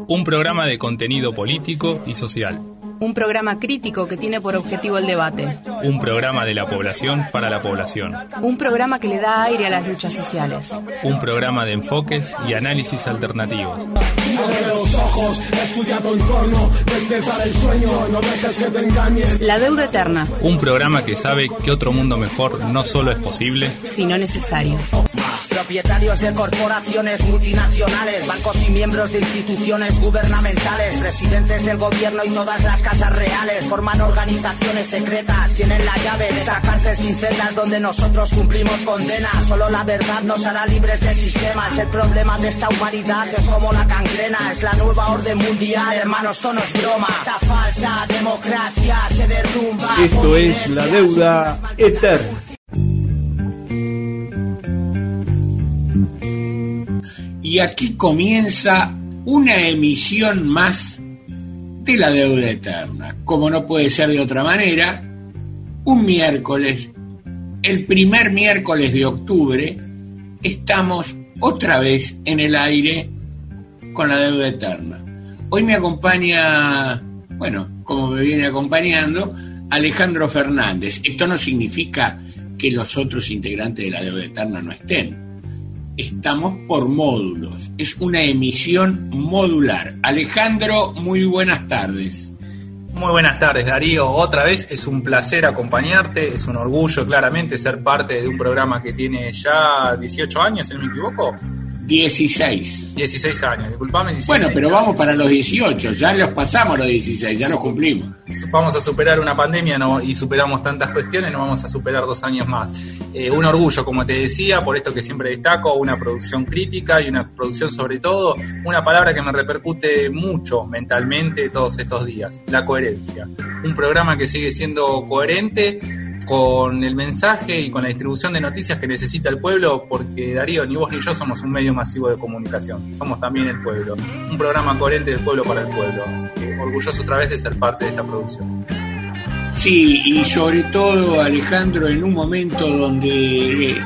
Un programa de contenido político y social. Un programa crítico que tiene por objetivo el debate. Un programa de la población para la población. Un programa que le da aire a las luchas sociales. Un programa de enfoques y análisis alternativos. La deuda eterna. Un programa que sabe que otro mundo mejor no solo es posible, sino necesario. Propietarios de corporaciones multinacionales, bancos y miembros de instituciones gubernamentales, presidentes del gobierno y todas las casas reales forman organizaciones secretas, tienen la llave de esta cárcel sin celdas donde nosotros cumplimos condena. Solo la verdad nos hará libres del sistema. Es el problema de esta humanidad, es como la gangrena, es la nueva orden mundial. Hermanos, esto no es broma, esta falsa democracia se derrumba. Esto es la deuda eterna. Y aquí comienza una emisión más de la deuda eterna. Como no puede ser de otra manera, un miércoles, el primer miércoles de octubre, estamos otra vez en el aire con la deuda eterna. Hoy me acompaña, como me viene acompañando, Alejandro Fernández. Esto no significa que los otros integrantes de la deuda eterna no estén. Estamos por módulos, es una emisión modular. Alejandro, muy buenas tardes. Muy buenas tardes, Darío. Otra vez es un placer acompañarte, es un orgullo claramente ser parte de un programa que tiene ya 18 años, si no me equivoco. 16 años, disculpame. 16 bueno, pero vamos para los 18, ya los pasamos los 16, ya los cumplimos. Vamos a superar una pandemia y superamos tantas cuestiones, no vamos a superar 2 años más. Un orgullo, como te decía, por esto que siempre destaco, una producción crítica y una producción sobre todo, una palabra que me repercute mucho mentalmente todos estos días, la coherencia. Un programa que sigue siendo coherente con el mensaje y con la distribución de noticias que necesita el pueblo, porque Darío, ni vos ni yo somos un medio masivo de comunicación, somos también el pueblo, un programa coherente del pueblo para el pueblo, así que orgulloso otra vez de ser parte de esta producción. Sí, y sobre todo, Alejandro, en un momento donde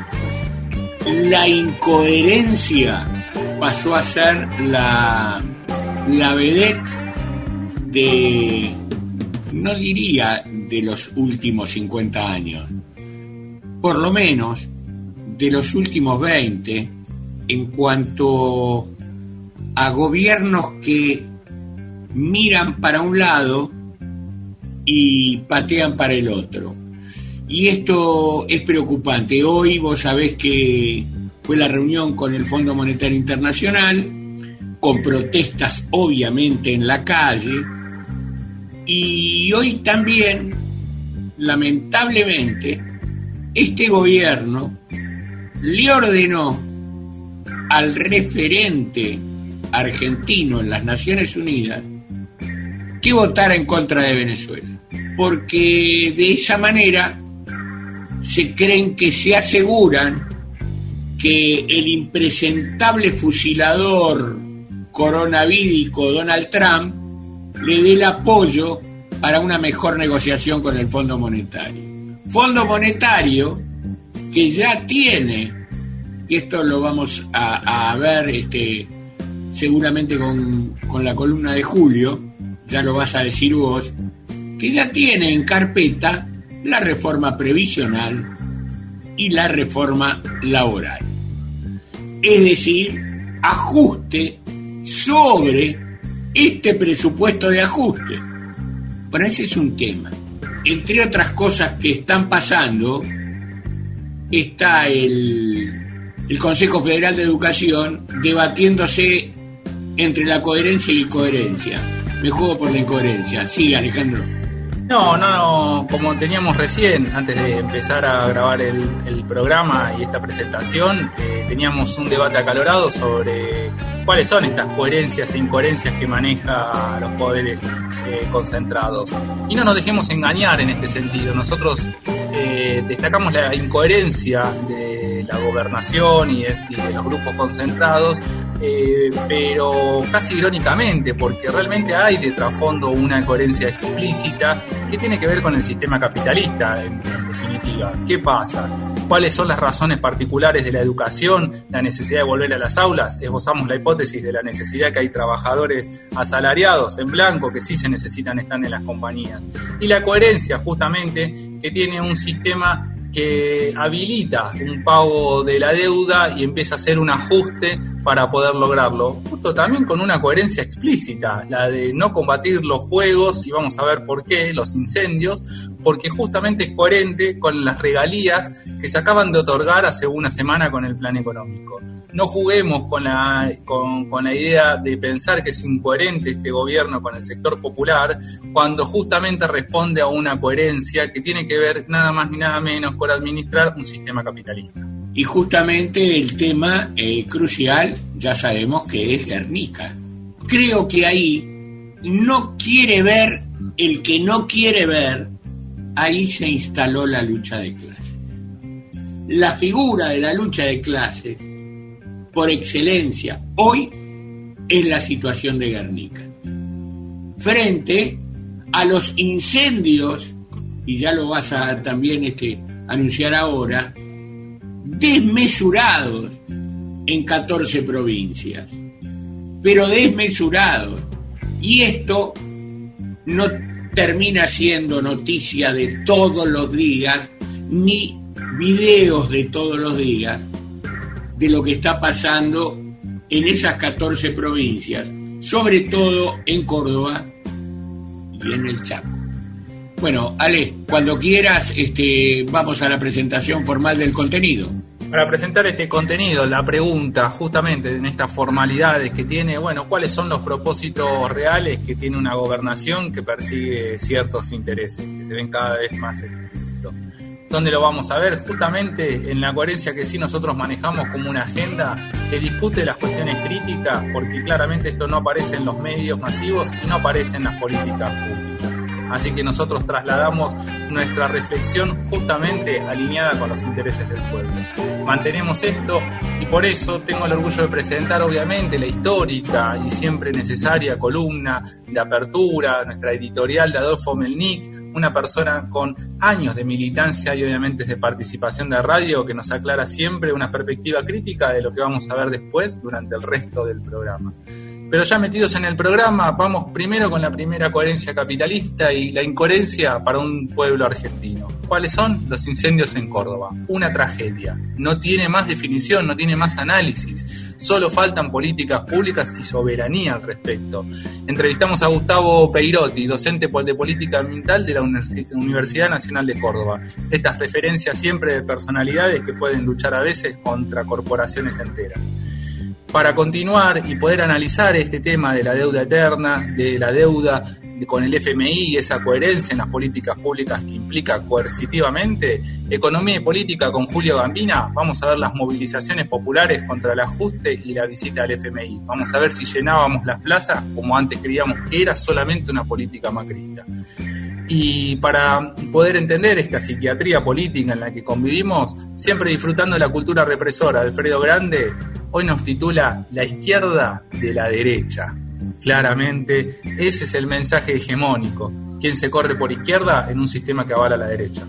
la incoherencia pasó a ser la vedette de, no diría de los últimos 50 años, por lo menos de los últimos 20, en cuanto a gobiernos que miran para un lado y patean para el otro. Y esto es preocupante. Hoy vos sabés que fue la reunión con el Fondo Monetario Internacional, con protestas obviamente en la calle, y hoy también, lamentablemente, este gobierno le ordenó al referente argentino en las Naciones Unidas que votara en contra de Venezuela, porque de esa manera se creen que se aseguran que el impresentable fusilador coronavídico Donald Trump le dé el apoyo para una mejor negociación con el Fondo Monetario. Fondo Monetario que ya tiene, y esto lo vamos a ver seguramente con la columna de Julio, ya lo vas a decir vos, que ya tiene en carpeta la reforma previsional y la reforma laboral. Es decir, ajuste sobre este presupuesto de ajuste. Bueno, ese es un tema. Entre otras cosas que están pasando, está el Consejo Federal de Educación debatiéndose entre la coherencia y la incoherencia. Me juego por la incoherencia. Sí, Alejandro. No, como teníamos recién, antes de empezar a grabar el programa y esta presentación, teníamos un debate acalorado sobre cuáles son estas coherencias e incoherencias que maneja los poderes concentrados. Y no nos dejemos engañar en este sentido. Nosotros destacamos la incoherencia de la gobernación y de los grupos concentrados pero casi irónicamente, porque realmente hay de trasfondo una coherencia explícita que tiene que ver con el sistema capitalista, en definitiva. ¿Qué pasa? ¿Cuáles son las razones particulares de la educación? La necesidad de volver a las aulas. Esbozamos la hipótesis de la necesidad que hay trabajadores asalariados en blanco que sí se necesitan estar en las compañías. Y la coherencia, justamente, que tiene un sistema que habilita un pago de la deuda y empieza a hacer un ajuste para poder lograrlo. Justo también con una coherencia explícita, la de no combatir los fuegos, y vamos a ver por qué, los incendios, porque justamente es coherente con las regalías que se acaban de otorgar hace una semana con el plan económico. No juguemos con la idea de pensar que es incoherente este gobierno con el sector popular, cuando justamente responde a una coherencia que tiene que ver nada más ni nada menos con administrar un sistema capitalista. Y justamente el tema crucial, ya sabemos que es Guernica. Creo que ahí no quiere ver el que no quiere ver, ahí se instaló la lucha de clases. La figura de la lucha de clases, por excelencia, hoy es la situación de Guernica. Frente a los incendios, y ya lo vas a también anunciar ahora, desmesurados en 14 provincias, pero desmesurados. Y esto no termina siendo noticia de todos los días, ni videos de todos los días, de lo que está pasando en esas 14 provincias, sobre todo en Córdoba y en el Chaco. Bueno, Ale, cuando quieras, vamos a la presentación formal del contenido. Para presentar este contenido, la pregunta justamente en estas formalidades que tiene, ¿cuáles son los propósitos reales que tiene una gobernación que persigue ciertos intereses, que se ven cada vez más explícitos? ¿Dónde lo vamos a ver? Justamente en la coherencia que sí nosotros manejamos como una agenda que discute las cuestiones críticas, porque claramente esto no aparece en los medios masivos y no aparece en las políticas públicas. Así que nosotros trasladamos nuestra reflexión justamente alineada con los intereses del pueblo. Mantenemos esto y por eso tengo el orgullo de presentar obviamente la histórica y siempre necesaria columna de apertura, nuestra editorial de Adolfo Melnik, una persona con años de militancia y obviamente de participación de radio que nos aclara siempre una perspectiva crítica de lo que vamos a ver después durante el resto del programa. Pero ya metidos en el programa, vamos primero con la primera coherencia capitalista y la incoherencia para un pueblo argentino. ¿Cuáles son? Los incendios en Córdoba. Una tragedia. No tiene más definición, no tiene más análisis. Solo faltan políticas públicas y soberanía al respecto. Entrevistamos a Gustavo Peirotti, docente de política ambiental de la Universidad Nacional de Córdoba. Estas referencias siempre de personalidades que pueden luchar a veces contra corporaciones enteras. Para continuar y poder analizar este tema de la deuda eterna, de la deuda con el FMI y esa coherencia en las políticas públicas que implica coercitivamente, economía y política con Julio Gambina, vamos a ver las movilizaciones populares contra el ajuste y la visita al FMI. Vamos a ver si llenábamos las plazas como antes creíamos que era solamente una política macrista. Y para poder entender esta psiquiatría política en la que convivimos, siempre disfrutando de la cultura represora, Alfredo Grande hoy nos titula La izquierda de la derecha. Claramente, ese es el mensaje hegemónico. ¿Quién se corre por izquierda en un sistema que avala a la derecha?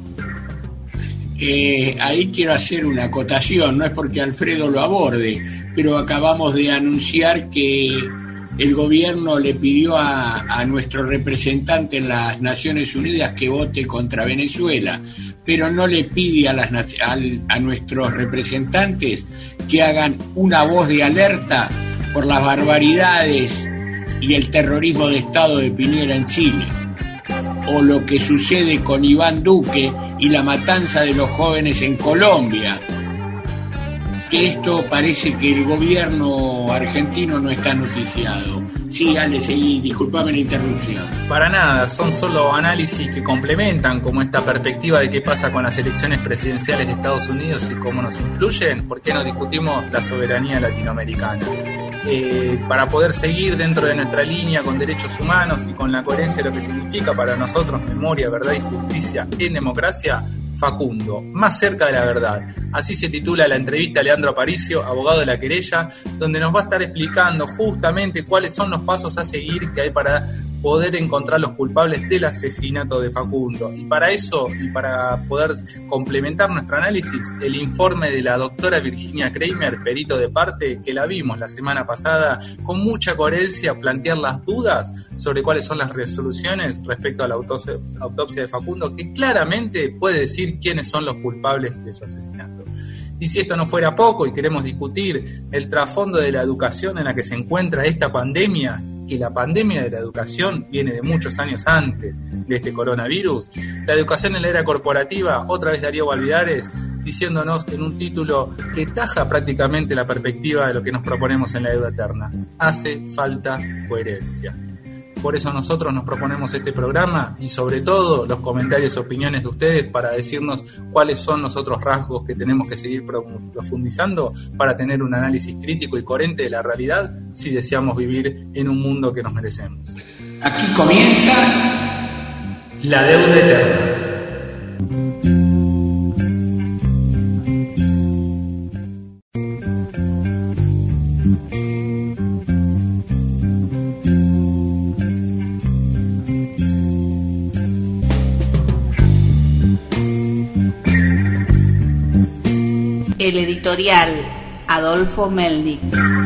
Ahí quiero hacer una acotación, no es porque Alfredo lo aborde, pero acabamos de anunciar que el gobierno le pidió a nuestro representante en las Naciones Unidas que vote contra Venezuela, pero no le pide a nuestros representantes que hagan una voz de alerta por las barbaridades y el terrorismo de Estado de Piñera en Chile, o lo que sucede con Iván Duque y la matanza de los jóvenes en Colombia. Que esto parece que el gobierno argentino no está noticiado. Sí, Ale, seguí, disculpame la interrupción. Para nada, son solo análisis que complementan como esta perspectiva de qué pasa con las elecciones presidenciales de Estados Unidos y cómo nos influyen. ¿Por qué no discutimos la soberanía latinoamericana? Para poder seguir dentro de nuestra línea con derechos humanos y con la coherencia de lo que significa para nosotros memoria, verdad y justicia en democracia, Facundo, más cerca de la verdad. Así se titula la entrevista a Leandro Aparicio, abogado de la querella, donde nos va a estar explicando justamente cuáles son los pasos a seguir que hay para poder encontrar los culpables del asesinato de Facundo. Y para eso, y para poder complementar nuestro análisis, el informe de la doctora Virginia Kramer, perito de parte, que la vimos la semana pasada, con mucha coherencia plantear las dudas sobre cuáles son las resoluciones respecto a la autopsia de Facundo, que claramente puede decir quiénes son los culpables de su asesinato. Y si esto no fuera poco y queremos discutir el trasfondo de la educación en la que se encuentra esta pandemia, que la pandemia de la educación viene de muchos años antes de este coronavirus, la educación en la era corporativa, otra vez Darío Valvidares, diciéndonos en un título que taja prácticamente la perspectiva de lo que nos proponemos en la deuda eterna. Hace falta coherencia. Por eso nosotros nos proponemos este programa y sobre todo los comentarios y opiniones de ustedes para decirnos cuáles son los otros rasgos que tenemos que seguir profundizando para tener un análisis crítico y coherente de la realidad si deseamos vivir en un mundo que nos merecemos. Aquí comienza La deuda eterna. El editorial Adolfo Melnik.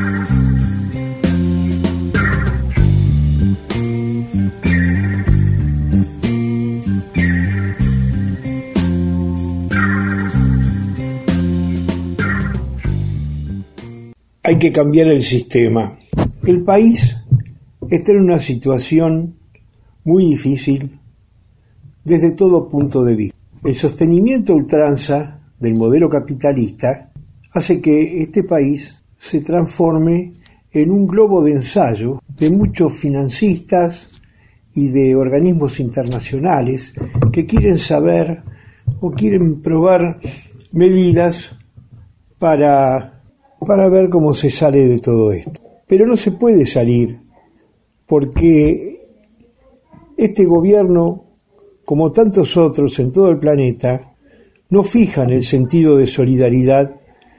Hay que cambiar el sistema. El país está en una situación muy difícil desde todo punto de vista. El sostenimiento a ultranza del modelo capitalista hace que este país se transforme en un globo de ensayo de muchos financistas y de organismos internacionales que quieren saber o quieren probar medidas para ver cómo se sale de todo esto. Pero no se puede salir porque este gobierno, como tantos otros en todo el planeta, no fijan el sentido de solidaridad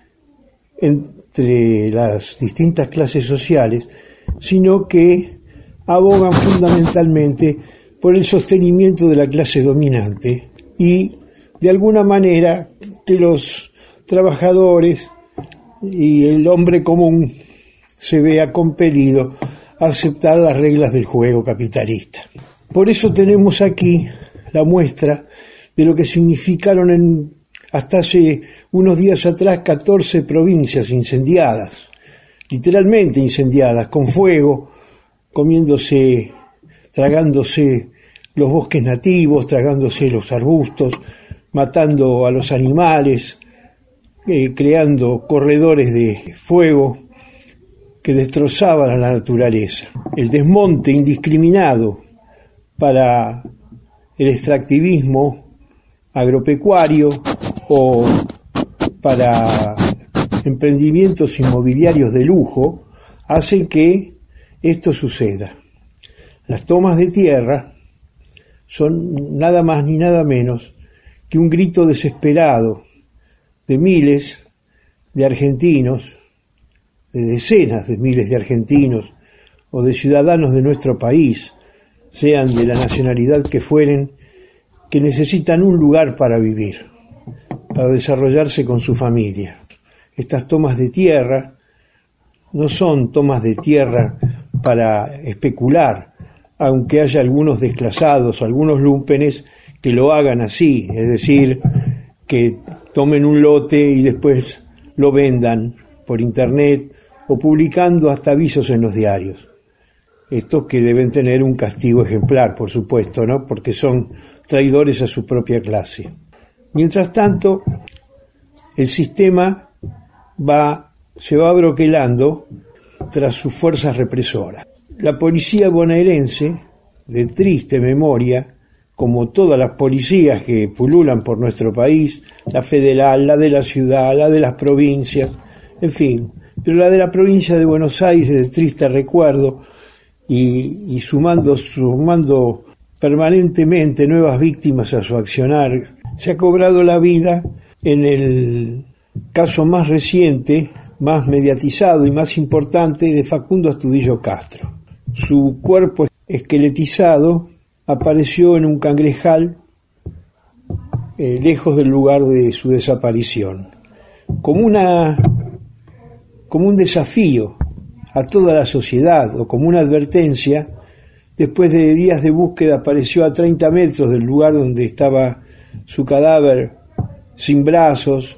entre las distintas clases sociales, sino que abogan fundamentalmente por el sostenimiento de la clase dominante y, de alguna manera, que los trabajadores y el hombre común se vea compelido a aceptar las reglas del juego capitalista. Por eso tenemos aquí la muestra de lo que significaron hasta hace unos días atrás 14 provincias incendiadas, literalmente incendiadas, con fuego, tragándose los bosques nativos, tragándose los arbustos, matando a los animales, creando corredores de fuego que destrozaban a la naturaleza. El desmonte indiscriminado para el extractivismo agropecuario o para emprendimientos inmobiliarios de lujo hacen que esto suceda. Las tomas de tierra son nada más ni nada menos que un grito desesperado de miles de argentinos, de decenas de miles de argentinos o de ciudadanos de nuestro país, sean de la nacionalidad que fueren, que necesitan un lugar para vivir, para desarrollarse con su familia. Estas tomas de tierra no son tomas de tierra para especular, aunque haya algunos desclasados, algunos lúmpenes que lo hagan así, es decir, que tomen un lote y después lo vendan por internet o publicando hasta avisos en los diarios. Estos que deben tener un castigo ejemplar, por supuesto, ¿no? Porque son traidores a su propia clase. Mientras tanto, el sistema se va abroquelando tras sus fuerzas represoras. La policía bonaerense, de triste memoria, como todas las policías que pululan por nuestro país, la federal, la de la ciudad, la de las provincias, en fin, pero la de la provincia de Buenos Aires de triste recuerdo y sumando permanentemente nuevas víctimas a su accionar, se ha cobrado la vida en el caso más reciente, más mediatizado y más importante de Facundo Astudillo Castro. Su cuerpo esqueletizado apareció en un cangrejal lejos del lugar de su desaparición, como un desafío a toda la sociedad o como una advertencia. Después de días de búsqueda apareció a 30 metros del lugar donde estaba su cadáver, sin brazos,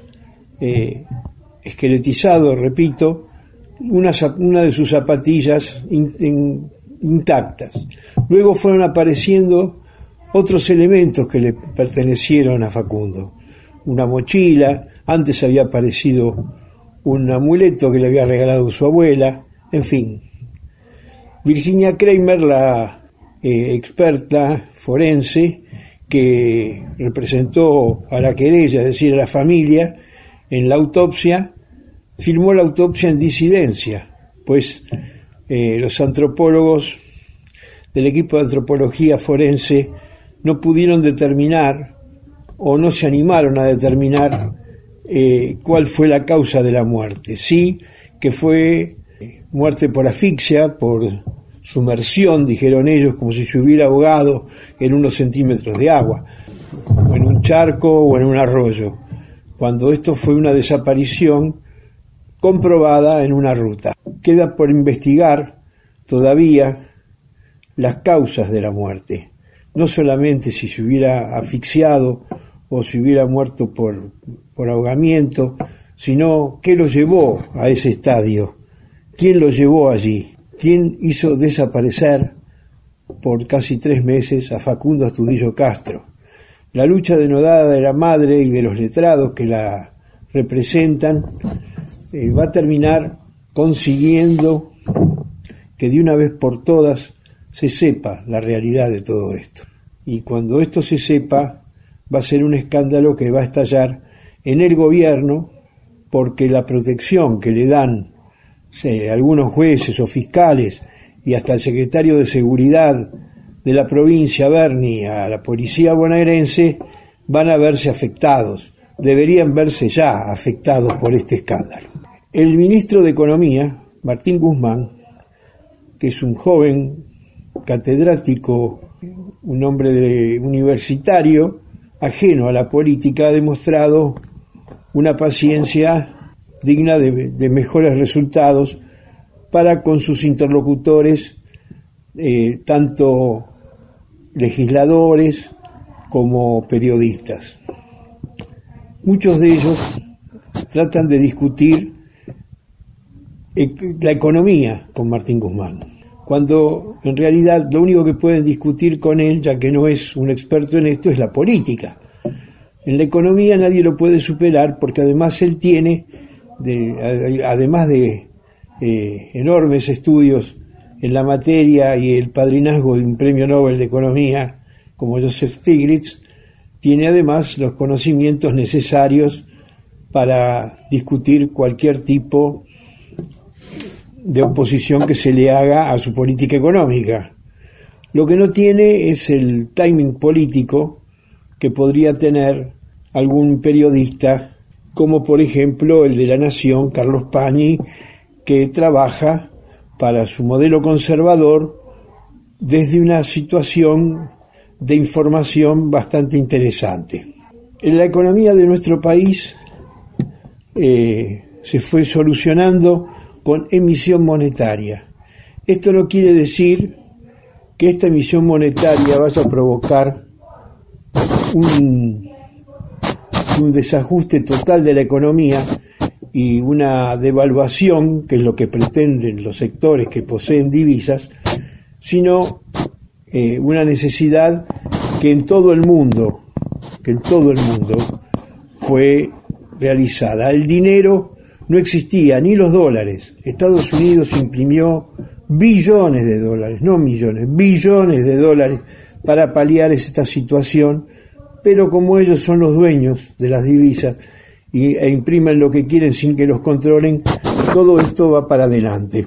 esqueletizado, repito, una de sus zapatillas intactas. Luego fueron apareciendo otros elementos que le pertenecieron a Facundo. Una mochila, antes había aparecido un amuleto que le había regalado su abuela, en fin. Virginia Kramer, la experta forense que representó a la querella, es decir, a la familia, en la autopsia, firmó la autopsia en disidencia, pues los antropólogos del equipo de antropología forense no pudieron determinar o no se animaron a determinar cuál fue la causa de la muerte. Sí que fue muerte por asfixia, por sumersión, dijeron ellos, como si se hubiera ahogado en unos centímetros de agua, o en un charco o en un arroyo, cuando esto fue una desaparición comprobada en una ruta. Queda por investigar todavía las causas de la muerte, no solamente si se hubiera asfixiado o si hubiera muerto por ahogamiento, sino qué lo llevó a ese estadio, quién lo llevó allí, quién hizo desaparecer por casi 3 meses a Facundo Astudillo Castro. La lucha denodada de la madre y de los letrados que la representan va a terminar consiguiendo que de una vez por todas se sepa la realidad de todo esto. Y cuando esto se sepa, va a ser un escándalo que va a estallar en el gobierno, porque la protección que le dan algunos jueces o fiscales y hasta el secretario de Seguridad de la provincia, Berni, a la policía bonaerense, van a verse afectados, deberían verse ya afectados por este escándalo. El ministro de Economía, Martín Guzmán, que es un joven catedrático, un hombre universitario, ajeno a la política, ha demostrado una paciencia digna de mejores resultados para con sus interlocutores, tanto legisladores como periodistas. Muchos de ellos tratan de discutir la economía con Martín Guzmán, cuando en realidad lo único que pueden discutir con él, ya que no es un experto en esto, es la política. En la economía nadie lo puede superar, porque además él tiene, además de enormes estudios en la materia y el padrinazgo de un premio Nobel de Economía como Joseph Stiglitz, tiene además los conocimientos necesarios para discutir cualquier tipo de oposición que se le haga a su política económica. Lo que no tiene es el timing político que podría tener algún periodista, como por ejemplo el de La Nación, Carlos Pañi, que trabaja para su modelo conservador desde una situación de información bastante interesante. En la economía de nuestro país se fue solucionando con emisión monetaria. Esto no quiere decir que esta emisión monetaria vaya a provocar un desajuste total de la economía y una devaluación, que es lo que pretenden los sectores que poseen divisas, sino una necesidad que en todo el mundo fue realizada. El dinero no existía, ni los dólares. Estados Unidos imprimió billones de dólares, no millones, billones de dólares para paliar esta situación, pero como ellos son los dueños de las divisas e imprimen lo que quieren sin que los controlen, todo esto va para adelante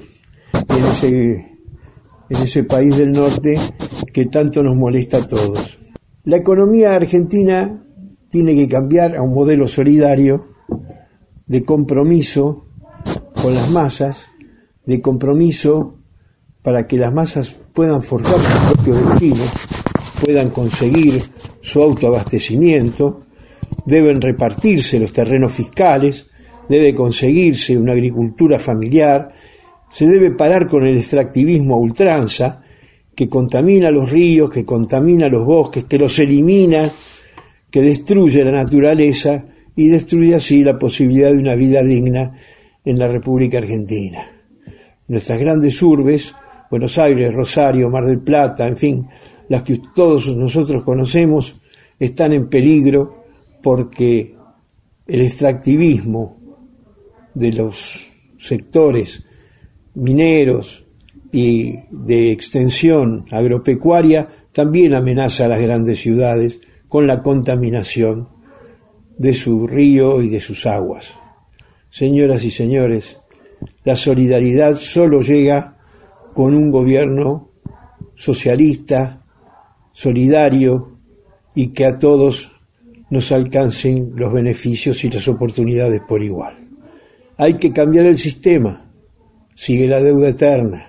en ese país del norte que tanto nos molesta a todos. La economía argentina tiene que cambiar a un modelo solidario de compromiso con las masas, de compromiso para que las masas puedan forjar su propio destino, puedan conseguir su autoabastecimiento, deben repartirse los terrenos fiscales, debe conseguirse una agricultura familiar, se debe parar con el extractivismo a ultranza, que contamina los ríos, que contamina los bosques, que los elimina, que destruye la naturaleza y destruye así la posibilidad de una vida digna en la República Argentina. Nuestras grandes urbes, Buenos Aires, Rosario, Mar del Plata, en fin, las que todos nosotros conocemos, están en peligro porque el extractivismo de los sectores mineros y de extensión agropecuaria también amenaza a las grandes ciudades con la contaminación de su río y de sus aguas. Señoras y señores, la solidaridad solo llega con un gobierno socialista, solidario y que a todos nos alcancen los beneficios y las oportunidades por igual. Hay que cambiar el sistema. Sigue la deuda eterna.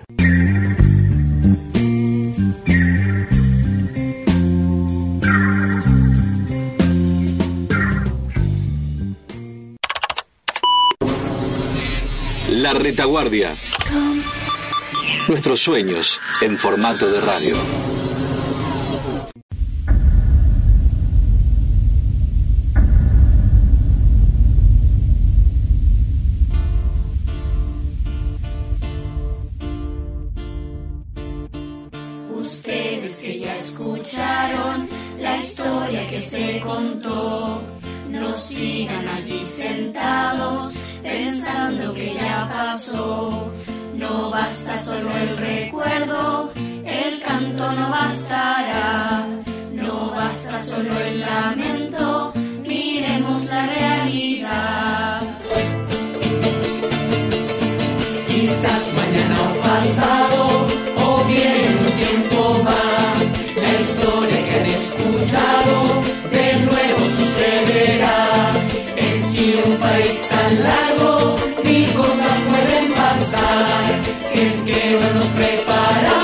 La Retaguardia. Nuestros sueños en formato de radio. Ustedes que ya escucharon la historia que se contó, no sigan allí sentados pensando que ya pasó. No basta solo el recuerdo, el canto no bastará. No basta solo el lamento, miremos la realidad. Quizás mañana o pasado, o bien un tiempo más, la historia que han escuchado de nuevo sucederá. Es Chile un país tan largo, mil cosas pueden pasar, si es que no nos preparamos.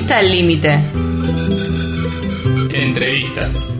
Entrevista al límite. Entrevistas.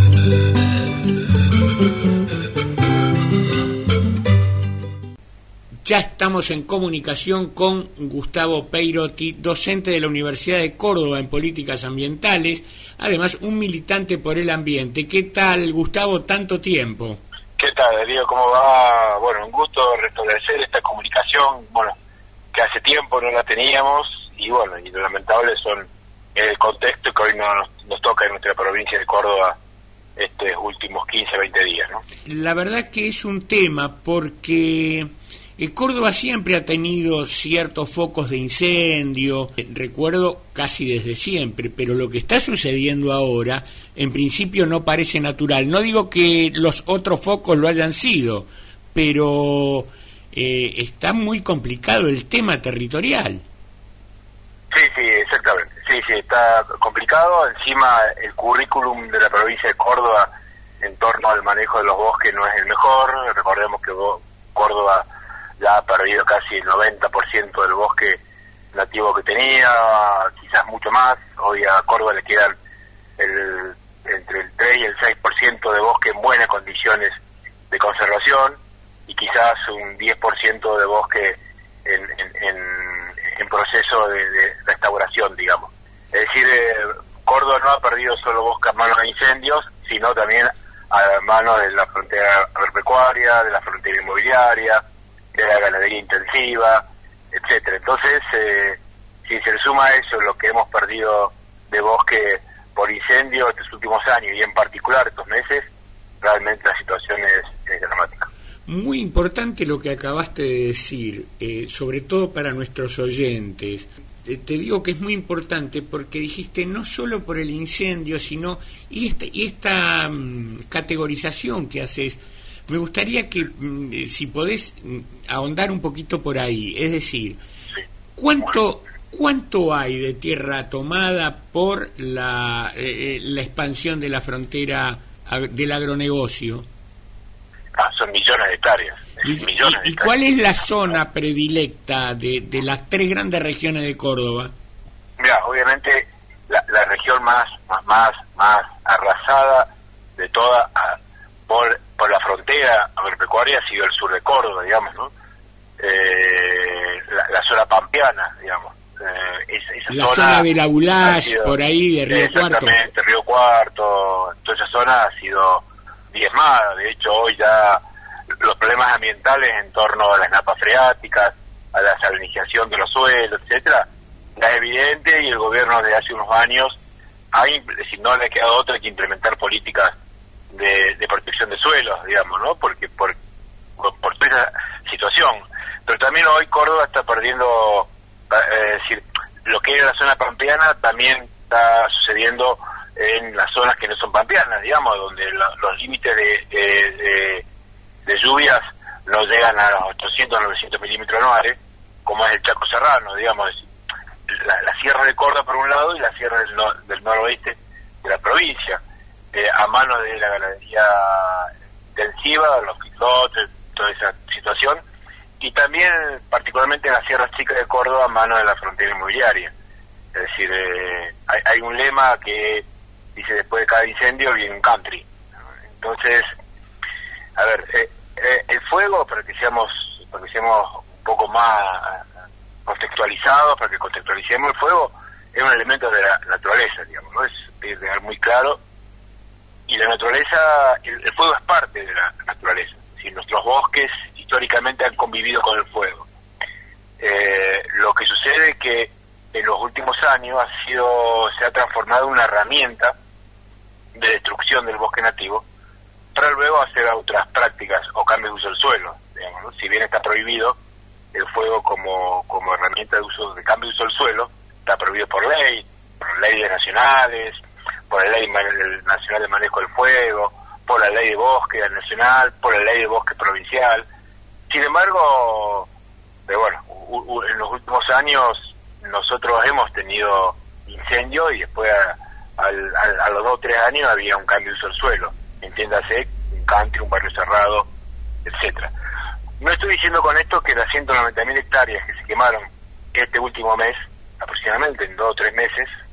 Ya estamos en comunicación con Gustavo Peirotti, docente de la Universidad de Córdoba en Políticas Ambientales, además un militante por el ambiente. ¿Qué tal, Gustavo, tanto tiempo? ¿Qué tal, Darío? ¿Cómo va? Bueno, un gusto restablecer esta comunicación, bueno, que hace tiempo no la teníamos, y bueno, y lo lamentable son el contexto que hoy nos toca en nuestra provincia de Córdoba estos últimos 15, 20 días, ¿no? La verdad que es un tema porque Córdoba siempre ha tenido ciertos focos de incendio, recuerdo casi desde siempre, pero lo que está sucediendo ahora, en principio no parece natural. No digo que los otros focos lo hayan sido, pero está muy complicado el tema territorial. Sí, exactamente. Sí, está complicado. Encima, el currículum de la provincia de Córdoba en torno al manejo de los bosques no es el mejor. Recordemos que Córdoba ya ha perdido casi el 90% del bosque nativo que tenía, quizás mucho más. Hoy a Córdoba le quedan entre el 3 y el 6% de bosque en buenas condiciones de conservación, y quizás un 10% de bosque en proceso de restauración, digamos. Es decir, Córdoba no ha perdido solo bosque a manos de incendios, sino también a manos de la frontera agropecuaria, de la frontera inmobiliaria, de la ganadería intensiva, etcétera. Entonces, si se le suma a eso lo que hemos perdido de bosque por incendio estos últimos años, y en particular estos meses, realmente la situación es dramática. Muy importante lo que acabaste de decir, sobre todo para nuestros oyentes. Te digo que es muy importante porque dijiste no solo por el incendio, sino y esta categorización que haces. Me gustaría que, si podés, ahondar un poquito por ahí. Es decir, ¿cuánto hay de tierra tomada por la expansión de la frontera del agronegocio? Son millones de hectáreas. ¿Y cuál es la zona predilecta de las tres grandes regiones de Córdoba? Mira, obviamente la región más arrasada de toda por la frontera agropecuaria ha sido el sur de Córdoba, digamos, ¿no? La zona pampeana, digamos. La zona de la Bulash, por ahí, de Río Cuarto. Exactamente, Río Cuarto. Toda esa zona ha sido diezmada. De hecho, hoy ya los problemas ambientales en torno a las napas freáticas, a la salinización de los suelos, etcétera, ya es evidente, y el gobierno de hace unos años si no le ha quedado otra que implementar políticas de protección de suelos, digamos, ¿no? Porque por toda esa situación. Pero también hoy Córdoba está perdiendo, es decir, lo que era la zona pampeana también está sucediendo en las zonas que no son pampeanas, digamos, donde los límites de lluvias no llegan a los 800 o 900 milímetros anuales, como es el Chaco Serrano, digamos, la sierra de Córdoba por un lado y la sierra del noroeste de la provincia, a mano de la ganadería intensiva, los feedlots, toda esa situación, y también particularmente en las sierras chicas de Córdoba a mano de la frontera inmobiliaria. Es decir, hay un lema que dice: después de cada incendio viene un country. Entonces, a ver, el fuego, para que seamos un poco más contextualizados, para que contextualicemos, el fuego es un elemento de la naturaleza, digamos, ¿no? Es dejar muy claro. Y la naturaleza, el fuego es parte de la naturaleza. Si nuestros bosques históricamente han convivido con el fuego. Lo que sucede es que en los últimos años se ha transformado en una herramienta de destrucción del bosque nativo para luego hacer otras prácticas o cambios de uso del suelo, digamos, ¿no? Si bien está prohibido el fuego como herramienta de cambio de uso del suelo, está prohibido por leyes nacionales, por la Ley Nacional de Manejo del Fuego, por la Ley de Bosque Nacional, por la Ley de Bosque Provincial. Sin embargo, en los últimos años nosotros hemos tenido incendios, y después a los 2 o 3 años había un cambio de uso del suelo, entiéndase, un country, un barrio cerrado, etcétera. No estoy diciendo con esto que las 190.000 hectáreas que se quemaron este último mes, aproximadamente en 2 o 3 meses,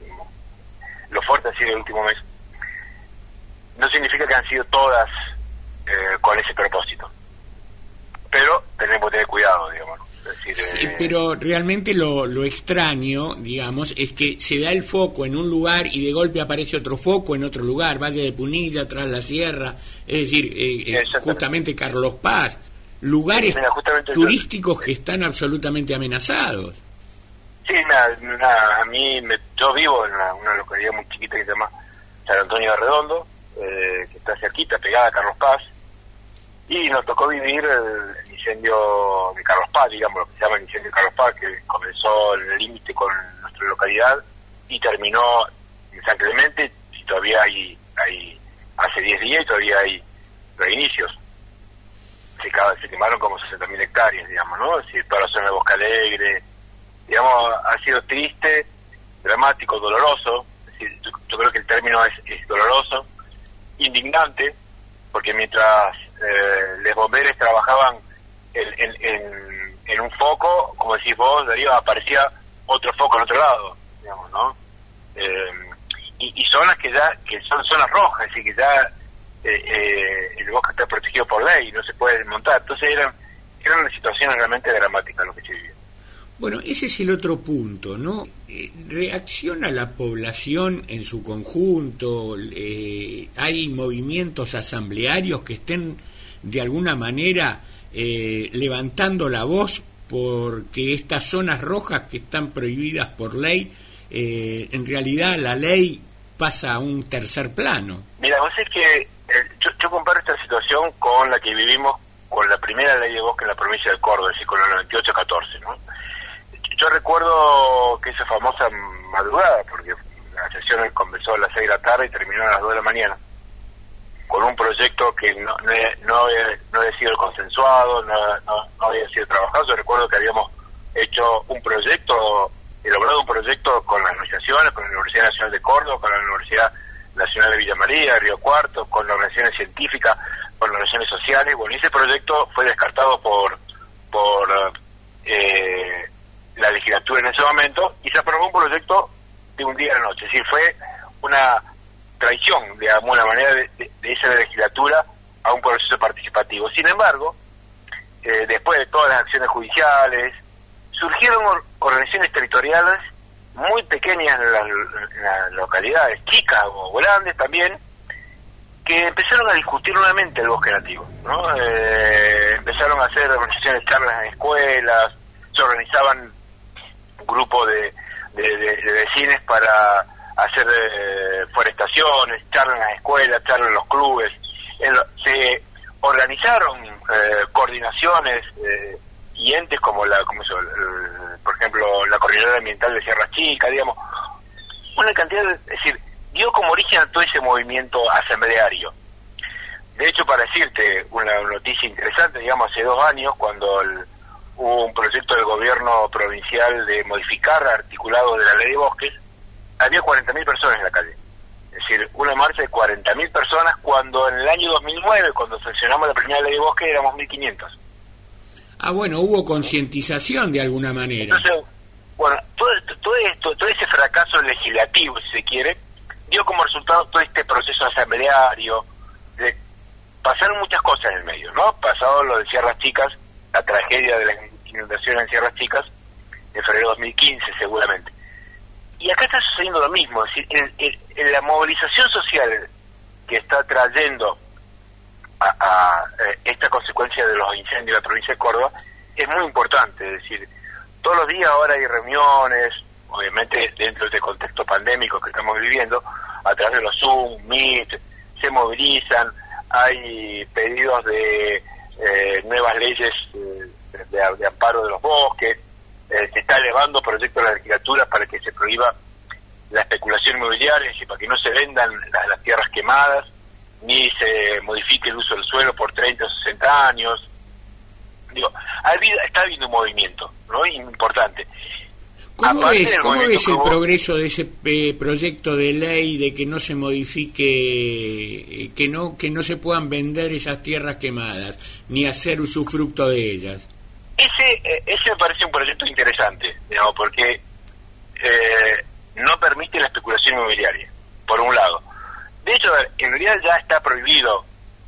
lo fuerte ha sido el último mes, no significa que han sido todas con ese propósito. Pero tenemos que tener cuidado, digamos, ¿no? Es decir, sí, pero realmente lo extraño, digamos, es que se da el foco en un lugar y de golpe aparece otro foco en otro lugar, Valle de Punilla, Tras la Sierra, es decir, justamente Carlos Paz, lugares turísticos que están absolutamente amenazados. Sí, a mí, yo vivo en una localidad muy chiquita que se llama San Antonio de Redondo, que está cerquita, pegada a Carlos Paz, y nos tocó vivir el incendio de Carlos Paz, digamos, lo que se llama el incendio de Carlos Paz, que comenzó en el límite con nuestra localidad y terminó en San Clemente, y todavía hay hace 10 días y todavía hay reinicios. Se quemaron como 60.000 hectáreas, digamos, ¿no? Es decir, toda la zona de Bosque Alegre, digamos, ha sido triste, dramático, doloroso. Es decir, yo creo que el término es doloroso, indignante, porque mientras los bomberos trabajaban en un foco, como decís vos, Darío, aparecía otro foco en otro lado, digamos, ¿no? Y zonas que son zonas rojas, es decir, que ya el bosque está protegido por ley, no se puede desmontar. Entonces eran unas situaciones realmente dramáticas lo que se vivía. Bueno, ese es el otro punto, ¿no? ¿Reacciona la población en su conjunto? ¿Hay movimientos asamblearios que estén de alguna manera levantando la voz porque estas zonas rojas que están prohibidas por ley, en realidad la ley pasa a un tercer plano? Mira, vos es que yo comparo esta situación con la que vivimos con la primera ley de bosque en la provincia de Córdoba, es decir, con la 98-14, ¿no? Yo recuerdo que esa famosa madrugada, porque la sesión comenzó a las 6 de la tarde y terminó a las 2 de la mañana, con un proyecto que no había sido consensuado, no había sido trabajado. Yo recuerdo que habíamos hecho elaborado un proyecto con las organizaciones, con la Universidad Nacional de Córdoba, con la Universidad Nacional de Villa María, de Río Cuarto, con las organizaciones científicas, con las organizaciones sociales. Bueno, y ese proyecto fue descartado por la legislatura en ese momento, y se aprobó un proyecto de un día a la noche. Es decir, fue una traición, de alguna manera, de esa legislatura a un proceso participativo. Sin embargo, después de todas las acciones judiciales, surgieron organizaciones territoriales muy pequeñas en las localidades, chicas o grandes también, que empezaron a discutir nuevamente el bosque nativo, ¿no? Empezaron a hacer organizaciones, charlas en escuelas, se organizaban grupos de vecinos para hacer forestaciones, charlas en las escuelas, charlas en los clubes. Se organizaron coordinaciones y entes como por ejemplo, la Coordinadora Ambiental de Sierra Chica, digamos, una cantidad es decir, dio como origen a todo ese movimiento asambleario. De hecho, para decirte una noticia interesante, digamos, hace 2 años, cuando hubo un proyecto del gobierno provincial de modificar articulado de la ley de bosques, había 40.000 personas en la calle. Es decir, una marcha de 40.000 personas, cuando en el año 2009, cuando sancionamos la primera ley de bosques, éramos 1.500. Ah, bueno, hubo concientización de alguna manera. Entonces, bueno, todo ese fracaso legislativo, si se quiere, dio como resultado todo este proceso asambleario. Pasaron muchas cosas en el medio, ¿no? Pasado lo de Sierras Chicas, la tragedia de las inundaciones en Sierras Chicas, en febrero de 2015 seguramente. Y acá está sucediendo lo mismo, es decir, la movilización social que está trayendo a esta consecuencia de los incendios de la provincia de Córdoba es muy importante. Es decir, todos los días ahora hay reuniones, obviamente dentro de este contexto pandémico que estamos viviendo, a través de los Zoom, Meet, se movilizan, hay pedidos de nuevas leyes de amparo de los bosques, se está elevando proyectos de la legislatura para que se prohíba la especulación inmobiliaria, y para que no se vendan las tierras quemadas, ni se modifique el uso del suelo por 30 o 60 años. Digo, está habiendo un movimiento, ¿no? Importante. ¿Cómo ves el progreso de ese proyecto de ley de que no se modifique, que no se puedan vender esas tierras quemadas, ni hacer usufructo de ellas? Ese me parece un proyecto interesante, digamos, porque no permite la especulación inmobiliaria. por un lado. De hecho, a ver, en realidad ya está prohibido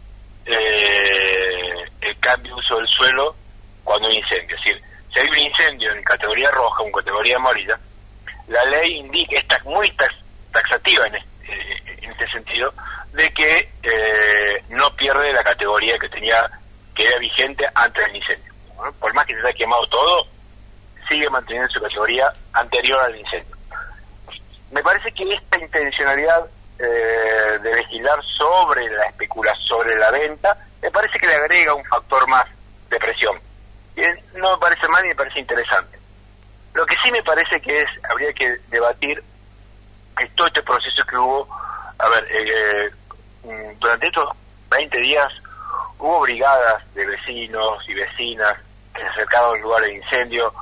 el cambio de uso del suelo cuando hay incendio. Es decir, si hay un incendio en categoría roja o en categoría amarilla, la ley indica, está muy taxativa en este sentido, de que no pierde la categoría que era vigente antes del incendio, ¿no? Por más que se haya quemado todo, sigue manteniendo su categoría anterior al incendio. Me parece que esta intencionalidad de legislar sobre la especulación, sobre la venta, me parece que le agrega un factor más de presión. Y no me parece mal ni me parece interesante. Lo que sí me parece que habría que debatir es todo este proceso que hubo. A ver, durante estos 20 días hubo brigadas de vecinos y vecinas que se acercaron al lugar de incendio.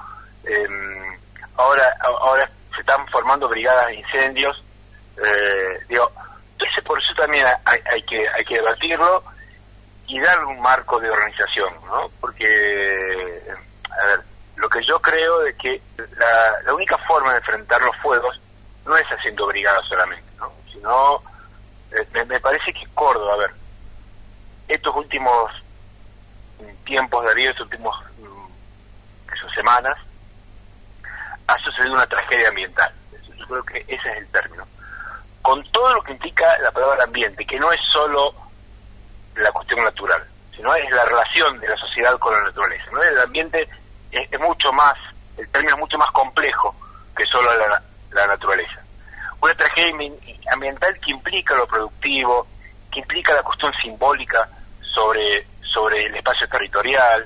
Ahora se están formando brigadas de incendios. Entonces por eso también hay que debatirlo y darle un marco de organización, ¿no? Porque, a ver, lo que yo creo es que la única forma de enfrentar los fuegos no es haciendo brigadas solamente, ¿no? Sino, me parece que Córdoba, a ver, estos últimos tiempos de vida, estos últimos semanas, ha sucedido una tragedia ambiental. Yo creo que ese es el término. Con todo lo que implica la palabra ambiente, que no es solo la cuestión natural, sino es la relación de la sociedad con la naturaleza, ¿no? El ambiente es mucho más, el término es mucho más complejo que solo la naturaleza. Una tragedia ambiental que implica lo productivo, que implica la cuestión simbólica sobre el espacio territorial.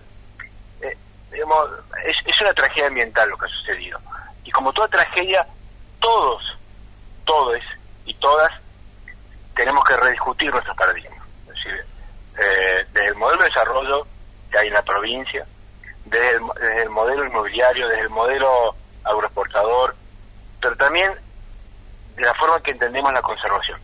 Es una tragedia ambiental lo que ha sucedido. Y como toda tragedia, todos y todas tenemos que rediscutir nuestros paradigmas. Es decir, desde el modelo de desarrollo que hay en la provincia, desde el modelo inmobiliario, desde el modelo agroexportador, pero también de la forma que entendemos la conservación.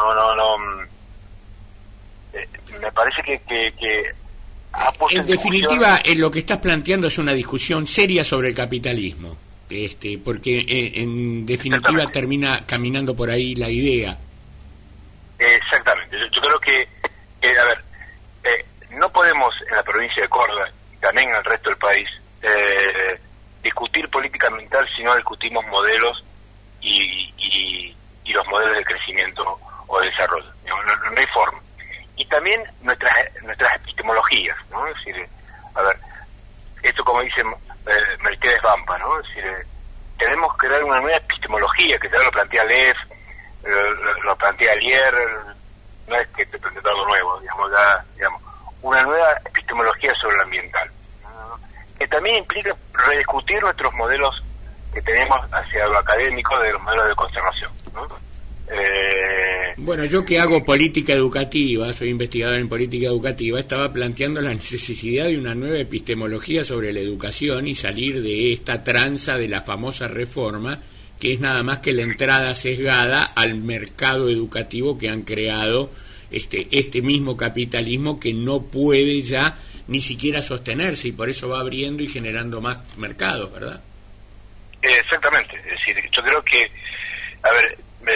Me parece que en definitiva, lo que estás planteando es una discusión seria sobre el capitalismo, porque en definitiva termina caminando por ahí la idea. Exactamente. Yo creo que a ver, no podemos en la provincia de Córdoba y también en el resto del país discutir política ambiental si no discutimos modelos y los modelos de crecimiento o de desarrollo. No hay forma. Y también nuestras epistemologías, ¿no? Es decir, a ver, esto como dice Mercedes Vampa, ¿no? Es decir, tenemos que dar una nueva epistemología, que ya lo plantea Lev, lo plantea Lier, no es que te plantea algo nuevo, digamos, una nueva epistemología sobre lo ambiental, ¿no? Que también implica rediscutir nuestros modelos que tenemos hacia lo académico de los modelos de conservación, ¿no? Bueno, yo que hago política educativa, soy investigador en política educativa, estaba planteando la necesidad de una nueva epistemología sobre la educación y salir de esta tranza de la famosa reforma, que es nada más que la entrada sesgada al mercado educativo que han creado este mismo capitalismo, que no puede ya ni siquiera sostenerse y por eso va abriendo y generando más mercados, ¿verdad? Exactamente. Es decir, yo creo que, a ver,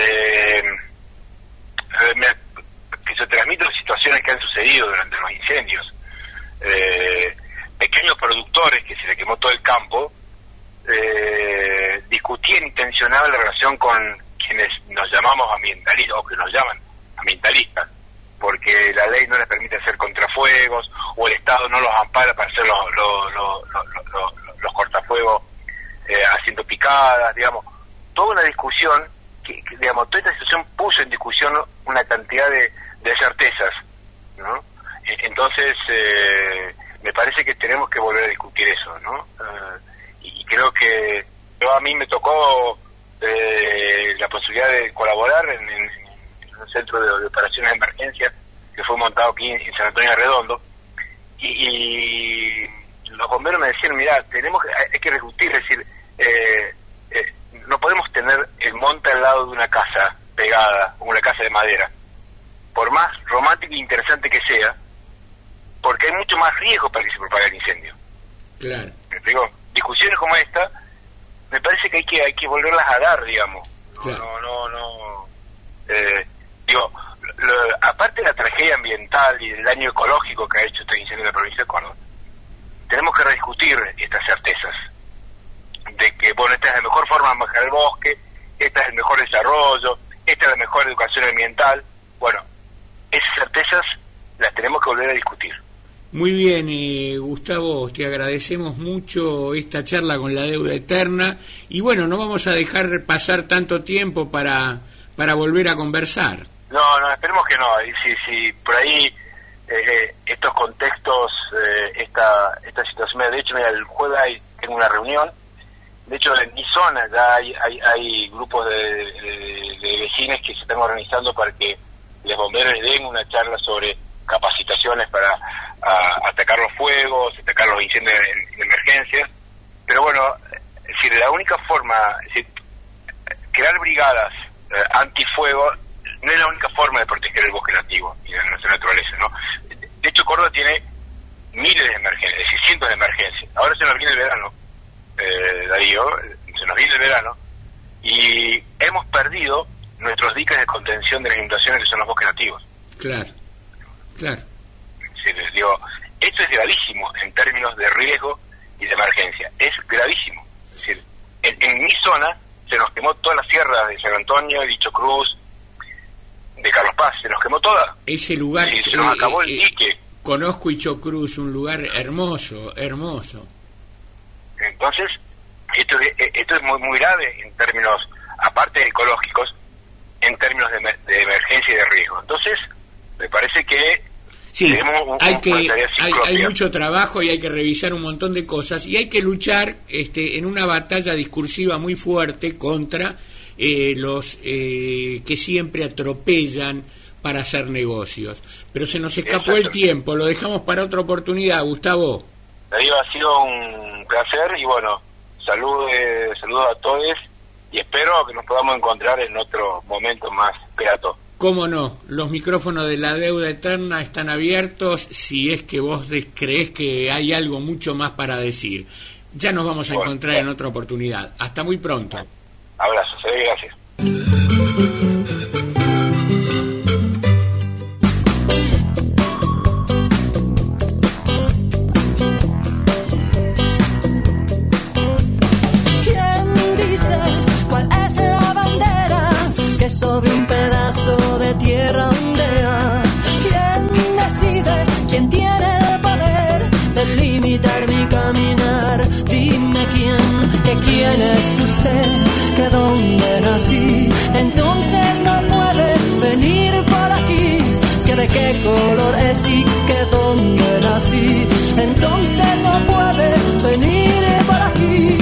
que se transmiten situaciones que han sucedido durante los incendios. Pequeños productores que se le quemó todo el campo discutían y tensionaban la relación con quienes nos llamamos ambientalistas o que nos llaman ambientalistas, porque la ley no les permite hacer contrafuegos o el Estado no los ampara para hacer los cortafuegos haciendo picadas, digamos. Toda una discusión que digamos, toda esta situación puso en discusión una cantidad de certezas, ¿no? Entonces, me parece que tenemos que volver a discutir eso, ¿no? Y creo que a mí me tocó la posibilidad de colaborar en un centro de operaciones de emergencia que fue montado aquí en San Antonio de Redondo, y los bomberos me decían, mirá, hay que discutir, es decir, no podemos tener el monte al lado de una casa pegada, una casa de madera, por más romántico e interesante que sea, porque hay mucho más riesgo para que se propague el incendio. Claro. ¿Me explico? Discusiones como esta, me parece que hay que volverlas a dar, digamos. Claro. Aparte de la tragedia ambiental y del daño ecológico que ha hecho este incendio en la provincia de Córdoba, tenemos que rediscutir estas certezas de que, bueno, esta es la mejor forma de manejar el bosque, esta es el mejor desarrollo, esta es la mejor educación ambiental. Bueno, esas certezas las tenemos que volver a discutir. Muy bien, Gustavo, te agradecemos mucho esta charla con la deuda eterna y bueno, no vamos a dejar pasar tanto tiempo para volver a conversar. No, esperemos que no. Si por ahí estos contextos, esta situación, de hecho, mira, el jueves tengo una reunión. De hecho, en mi zona ya hay grupos de vecinos que se están organizando para que los bomberos les den una charla sobre capacitaciones para atacar los fuegos, atacar los incendios en emergencias. Pero bueno, la única forma, crear brigadas antifuego no es la única forma de proteger el bosque nativo y de nuestra naturaleza, ¿no? De hecho, Córdoba tiene miles de emergencias, es decir, cientos de emergencias. Ahora se nos viene el verano, Darío, se nos viene el verano, y hemos perdido nuestros diques de contención de las inundaciones que son los bosques nativos. Claro. Sí, esto es gravísimo en términos de riesgo y de emergencia, es gravísimo. Es decir, en mi zona se nos quemó toda la sierra de San Antonio, de Dicho Cruz, de Carlos Paz, se nos quemó toda. Ese lugar, se nos acabó el dique. Conozco Ichocruz, un lugar hermoso. Entonces, esto es muy, muy grave en términos, aparte de ecológicos, en términos de emergencia y de riesgo. Entonces, me parece que sí, hay mucho trabajo y hay que revisar un montón de cosas y hay que luchar en una batalla discursiva muy fuerte contra los que siempre atropellan para hacer negocios. Pero se nos escapó el tiempo, lo dejamos para otra oportunidad, Gustavo. Darío, ha sido un placer y bueno, saludos a todos y espero que nos podamos encontrar en otro momento más grato. Cómo no, los micrófonos de la deuda eterna están abiertos si es que vos creés que hay algo mucho más para decir. Ya nos vamos a encontrar en otra oportunidad. Hasta muy pronto. Abrazos, gracias. ¿Quién dice cuál es la bandera que sobre un pedazo de tierra ondea? ¿Quién decide? ¿Quién tiene el poder de limitar mi caminar? Dime quién es usted, que dónde nací, entonces no puede venir por aquí. Que de qué color es y que dónde nací, entonces no puede venir por aquí.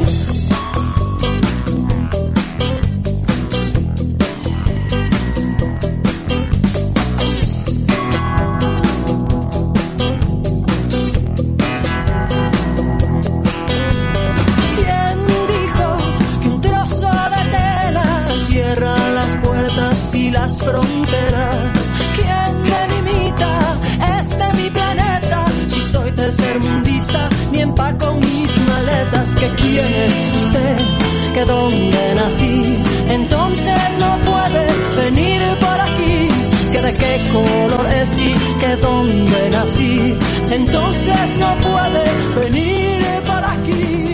Las fronteras, ¿quién me limita? Este mi planeta. Si soy tercermundista, ni empaco mis maletas. ¿Que quién es usted? ¿Que dónde nací? Entonces no puede venir por aquí. ¿Que de qué color es y que dónde nací? Entonces no puede venir por aquí.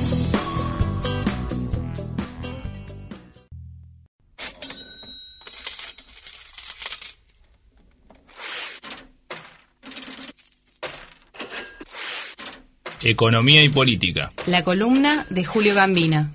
Economía y política. La columna de Julio Gambina.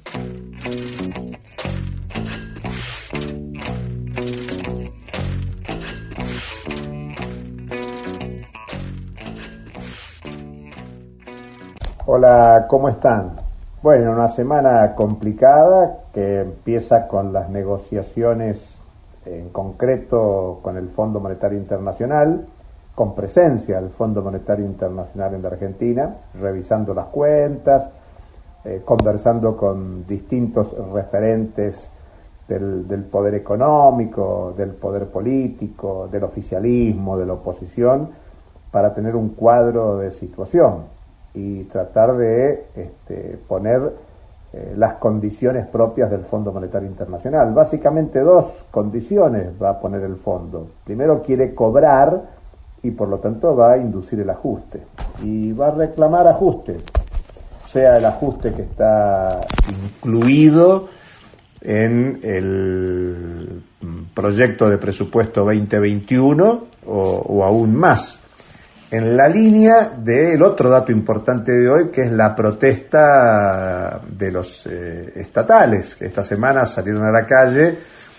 Hola, ¿cómo están? Bueno, una semana complicada que empieza con las negociaciones en concreto con el Fondo Monetario Internacional, con presencia del Fondo Monetario Internacional en la Argentina, revisando las cuentas, conversando con distintos referentes del poder económico, del poder político, del oficialismo, de la oposición, para tener un cuadro de situación y tratar de poner las condiciones propias del Fondo Monetario Internacional. Básicamente 2 condiciones va a poner el fondo. Primero, quiere cobrar y por lo tanto va a inducir el ajuste. Y va a reclamar ajuste, sea el ajuste que está incluido en el proyecto de presupuesto 2021 o aún más. En la línea del otro dato importante de hoy, que es la protesta de los estatales, que esta semana salieron a la calle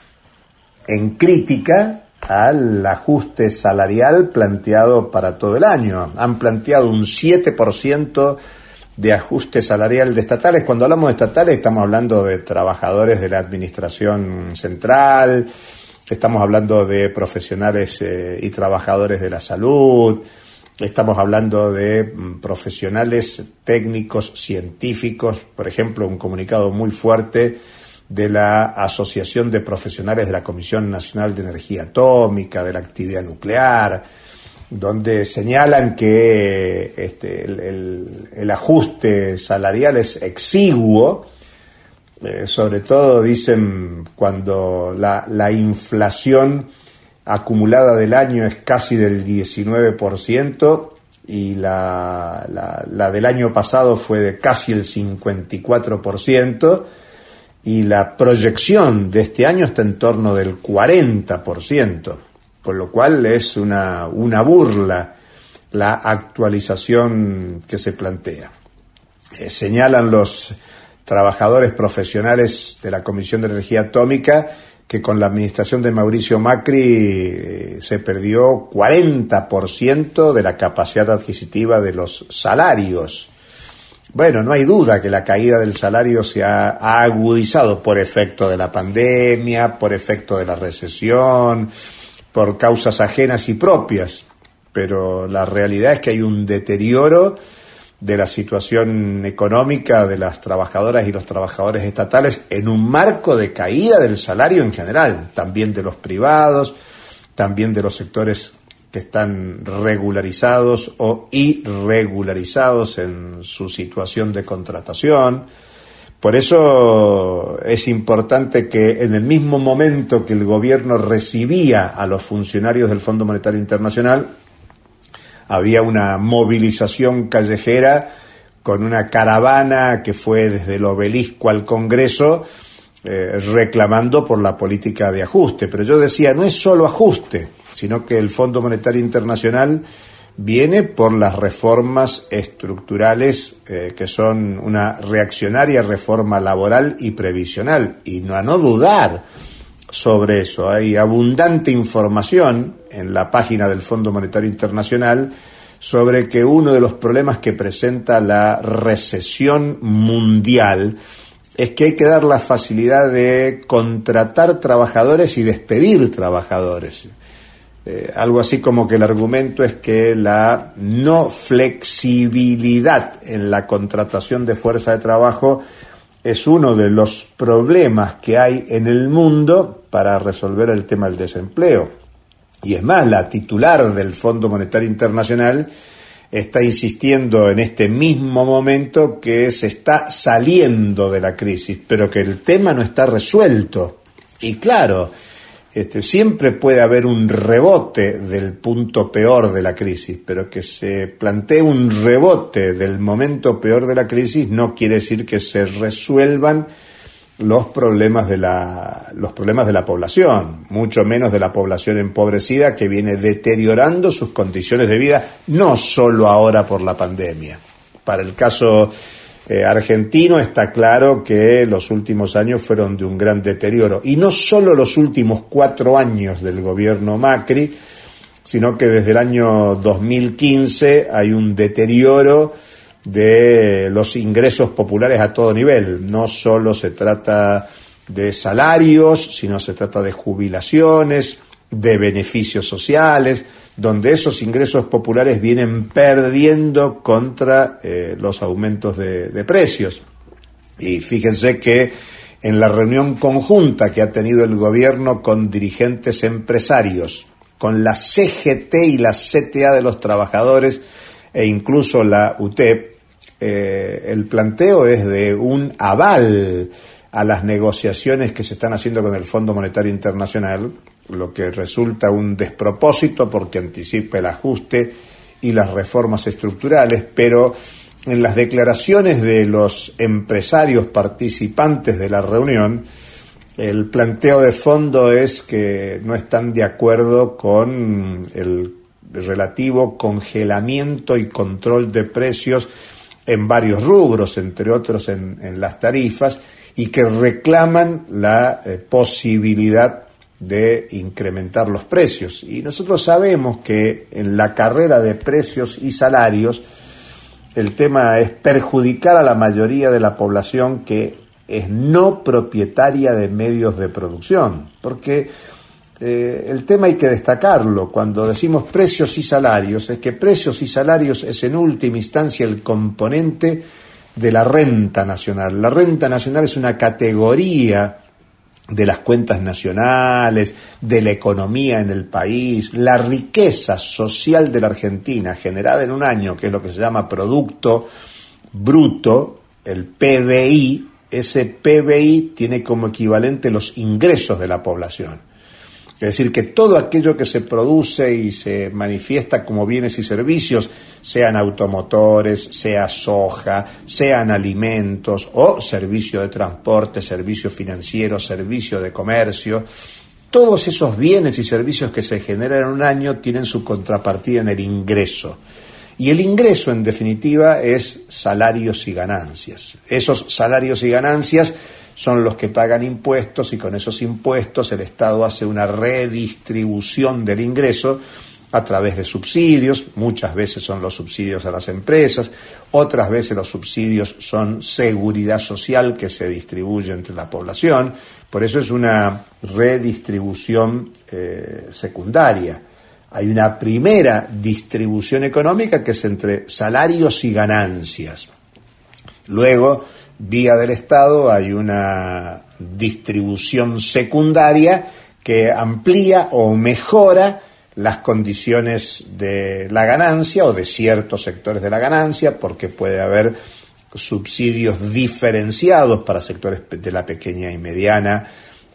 en crítica al ajuste salarial planteado para todo el año. Han planteado un 7% de ajuste salarial de estatales. Cuando hablamos de estatales estamos hablando de trabajadores de la administración central, estamos hablando de profesionales y trabajadores de la salud, estamos hablando de profesionales técnicos, científicos. Por ejemplo, un comunicado muy fuerte de la Asociación de Profesionales de la Comisión Nacional de Energía Atómica, de la actividad nuclear, donde señalan que el ajuste salarial es exiguo, sobre todo dicen cuando la inflación acumulada del año es casi del 19% y la del año pasado fue de casi el 54%, y la proyección de este año está en torno del 40%, con lo cual es una burla la actualización que se plantea. Señalan los trabajadores profesionales de la Comisión de Energía Atómica que con la administración de Mauricio Macri se perdió 40% de la capacidad adquisitiva de los salarios. Bueno, no hay duda que la caída del salario se ha agudizado por efecto de la pandemia, por efecto de la recesión, por causas ajenas y propias, pero la realidad es que hay un deterioro de la situación económica de las trabajadoras y los trabajadores estatales en un marco de caída del salario en general, también de los privados, también de los sectores que están regularizados o irregularizados en su situación de contratación. Por eso es importante que en el mismo momento que el gobierno recibía a los funcionarios del Fondo Monetario Internacional, había una movilización callejera con una caravana que fue desde el Obelisco al Congreso reclamando por la política de ajuste. Pero yo decía, no es solo ajuste, sino que el Fondo Monetario Internacional viene por las reformas estructurales que son una reaccionaria reforma laboral y previsional, y no a no dudar sobre eso. Hay abundante información en la página del Fondo Monetario Internacional sobre que uno de los problemas que presenta la recesión mundial es que hay que dar la facilidad de contratar trabajadores y despedir trabajadores. Algo así como que el argumento es que la no flexibilidad en la contratación de fuerza de trabajo es uno de los problemas que hay en el mundo para resolver el tema del desempleo. Y es más, la titular del Fondo Monetario Internacional está insistiendo en este mismo momento que se está saliendo de la crisis, pero que el tema no está resuelto. Y claro, siempre puede haber un rebote del punto peor de la crisis, pero que se plantee un rebote del momento peor de la crisis no quiere decir que se resuelvan los problemas de la población, mucho menos de la población empobrecida que viene deteriorando sus condiciones de vida, no solo ahora por la pandemia. Para el caso argentino está claro que los últimos años fueron de un gran deterioro, y no solo los últimos 4 años del gobierno Macri, sino que desde el año 2015 hay un deterioro de los ingresos populares a todo nivel. No solo se trata de salarios, sino se trata de jubilaciones, de beneficios sociales, donde esos ingresos populares vienen perdiendo contra los aumentos de precios. Y fíjense que en la reunión conjunta que ha tenido el gobierno con dirigentes empresarios, con la CGT y la CTA de los trabajadores e incluso la UTEP, el planteo es de un aval a las negociaciones que se están haciendo con el Fondo Monetario Internacional, lo que resulta un despropósito porque anticipa el ajuste y las reformas estructurales, pero en las declaraciones de los empresarios participantes de la reunión, el planteo de fondo es que no están de acuerdo con el relativo congelamiento y control de precios en varios rubros, entre otros en las tarifas, y que reclaman la posibilidad de incrementar los precios. Y nosotros sabemos que en la carrera de precios y salarios el tema es perjudicar a la mayoría de la población que es no propietaria de medios de producción, porque el tema hay que destacarlo. Cuando decimos precios y salarios, es que precios y salarios es en última instancia el componente de la renta nacional. La renta nacional es una categoría de las cuentas nacionales, de la economía en el país, la riqueza social de la Argentina generada en un año, que es lo que se llama Producto Bruto, el PBI. Ese PBI tiene como equivalente los ingresos de la población. Es decir, que todo aquello que se produce y se manifiesta como bienes y servicios, sean automotores, sea soja, sean alimentos o servicio de transporte, servicio financiero, servicio de comercio, todos esos bienes y servicios que se generan en un año tienen su contrapartida en el ingreso. Y el ingreso, en definitiva, es salarios y ganancias. Esos salarios y ganancias son los que pagan impuestos, y con esos impuestos el Estado hace una redistribución del ingreso a través de subsidios. Muchas veces son los subsidios a las empresas, otras veces los subsidios son seguridad social que se distribuye entre la población. Por eso es una redistribución secundaria. Hay una primera distribución económica que es entre salarios y ganancias. Luego, vía del Estado, hay una distribución secundaria que amplía o mejora las condiciones de la ganancia o de ciertos sectores de la ganancia, porque puede haber subsidios diferenciados para sectores de la pequeña y mediana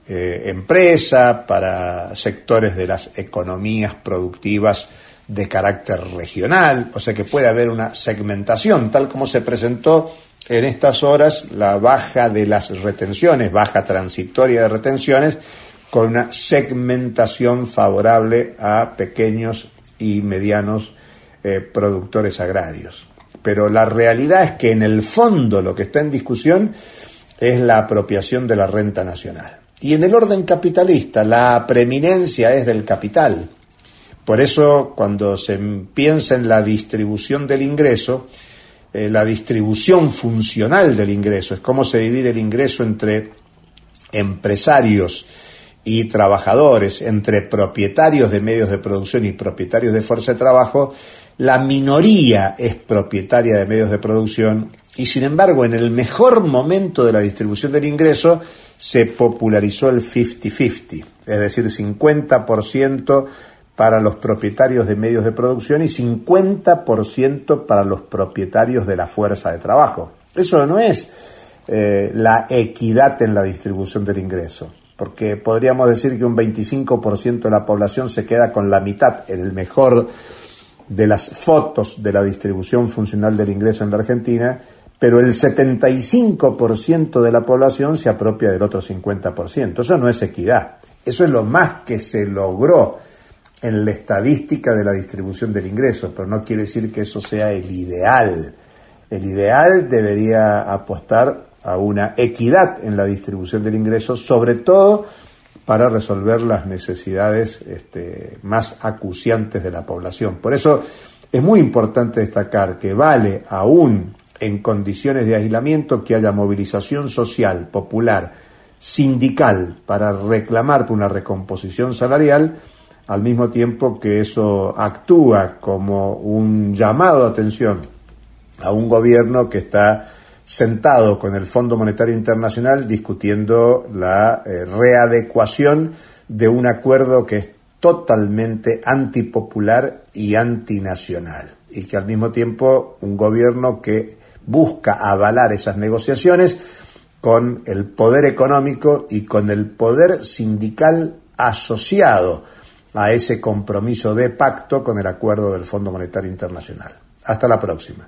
empresa, para sectores de las economías productivas de carácter regional, o sea que puede haber una segmentación, tal como se presentó en estas horas la baja de las retenciones, baja transitoria de retenciones, con una segmentación favorable a pequeños y medianos productores agrarios. Pero la realidad es que en el fondo lo que está en discusión es la apropiación de la renta nacional. Y en el orden capitalista la preeminencia es del capital. Por eso, cuando se piensa en la distribución del ingreso, la distribución funcional del ingreso, es cómo se divide el ingreso entre empresarios y trabajadores, entre propietarios de medios de producción y propietarios de fuerza de trabajo, la minoría es propietaria de medios de producción y, sin embargo, en el mejor momento de la distribución del ingreso se popularizó el 50-50, es decir, 50% para los propietarios de medios de producción y 50% para los propietarios de la fuerza de trabajo. Eso no es la equidad en la distribución del ingreso, porque podríamos decir que un 25% de la población se queda con la mitad, en el mejor de las fotos de la distribución funcional del ingreso en la Argentina, pero el 75% de la población se apropia del otro 50%. Eso no es equidad, eso es lo más que se logró en la estadística de la distribución del ingreso, pero no quiere decir que eso sea el ideal. El ideal debería apostar a una equidad en la distribución del ingreso, sobre todo para resolver las necesidades más acuciantes de la población. Por eso es muy importante destacar que vale aún en condiciones de aislamiento que haya movilización social, popular, sindical, para reclamar por una recomposición salarial, al mismo tiempo que eso actúa como un llamado de atención a un gobierno que está sentado con el Fondo Monetario Internacional discutiendo la readecuación de un acuerdo que es totalmente antipopular y antinacional, y que al mismo tiempo un gobierno que busca avalar esas negociaciones con el poder económico y con el poder sindical asociado a ese compromiso de pacto con el acuerdo del Fondo Monetario Internacional. Hasta la próxima.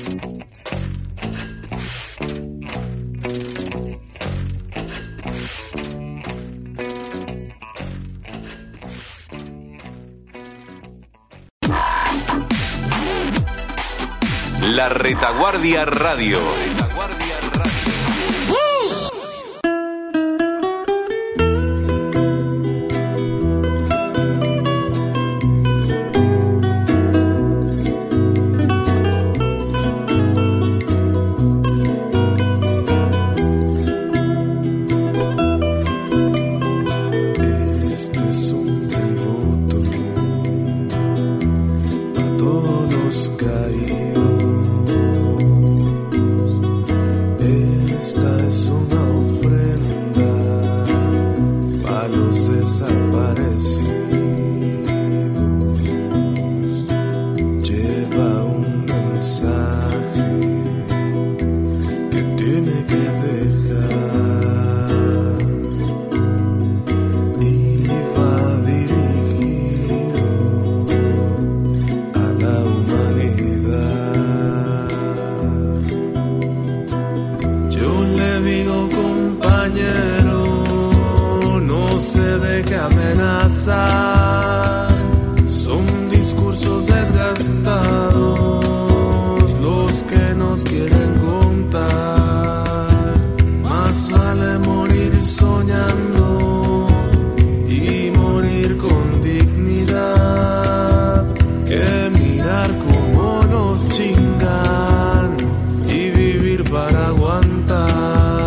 La Retaguardia Radio. Son discursos desgastados los que nos quieren contar. Más vale morir soñando y morir con dignidad que mirar cómo nos chingan y vivir para aguantar.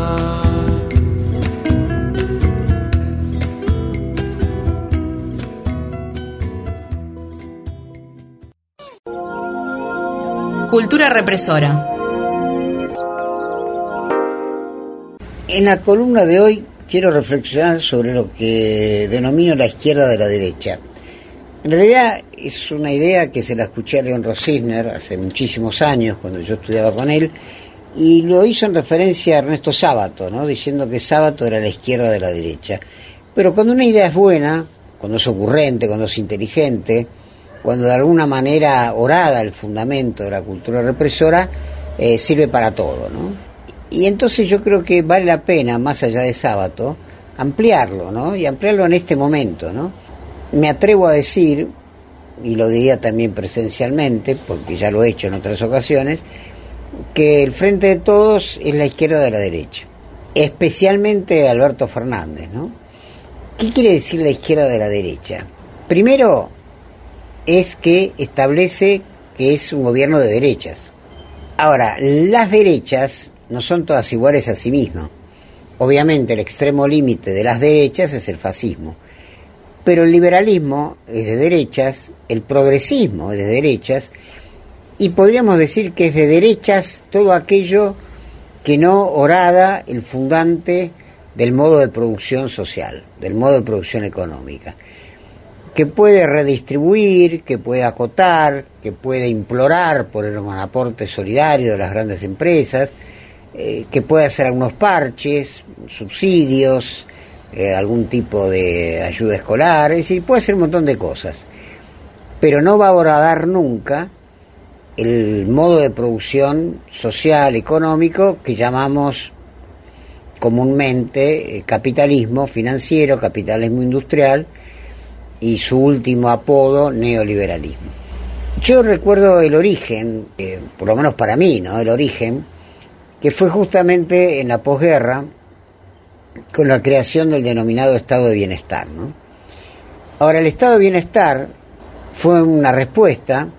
Cultura represora. En la columna de hoy quiero reflexionar sobre lo que denomino la izquierda de la derecha. En realidad es una idea que se la escuché a León Rosisner hace muchísimos años, cuando yo estudiaba con él, y lo hizo en referencia a Ernesto Sábato, ¿no? Diciendo que Sábato era la izquierda de la derecha. Pero cuando una idea es buena, cuando es ocurrente, cuando es inteligente, cuando de alguna manera orada el fundamento de la cultura represora, sirve para todo, ¿no? Y entonces yo creo que vale la pena, más allá de Sábato, ampliarlo, ¿no? Y ampliarlo en este momento, ¿no? Me atrevo a decir, y lo diría también presencialmente, porque ya lo he hecho en otras ocasiones, que el Frente de Todos es la izquierda de la derecha, especialmente Alberto Fernández, ¿no? ¿Qué quiere decir la izquierda de la derecha? Primero, es que establece que es un gobierno de derechas. Ahora, las derechas no son todas iguales a sí mismas. Obviamente el extremo límite de las derechas es el fascismo, pero el liberalismo es de derechas, el progresismo es de derechas, y podríamos decir que es de derechas todo aquello que no horada el fundante del modo de producción social, del modo de producción económica, que puede redistribuir, que puede acotar, que puede implorar por un aporte solidario de las grandes empresas, que puede hacer algunos parches, subsidios, algún tipo de ayuda escolar, es decir, puede hacer un montón de cosas, pero no va a horadar nunca el modo de producción social, económico, que llamamos comúnmente capitalismo financiero, capitalismo industrial, y su último apodo, neoliberalismo. Yo recuerdo el origen, por lo menos para mí, ¿no? El origen, que fue justamente en la posguerra, con la creación del denominado Estado de Bienestar, ¿no? Ahora, el Estado de Bienestar fue una respuesta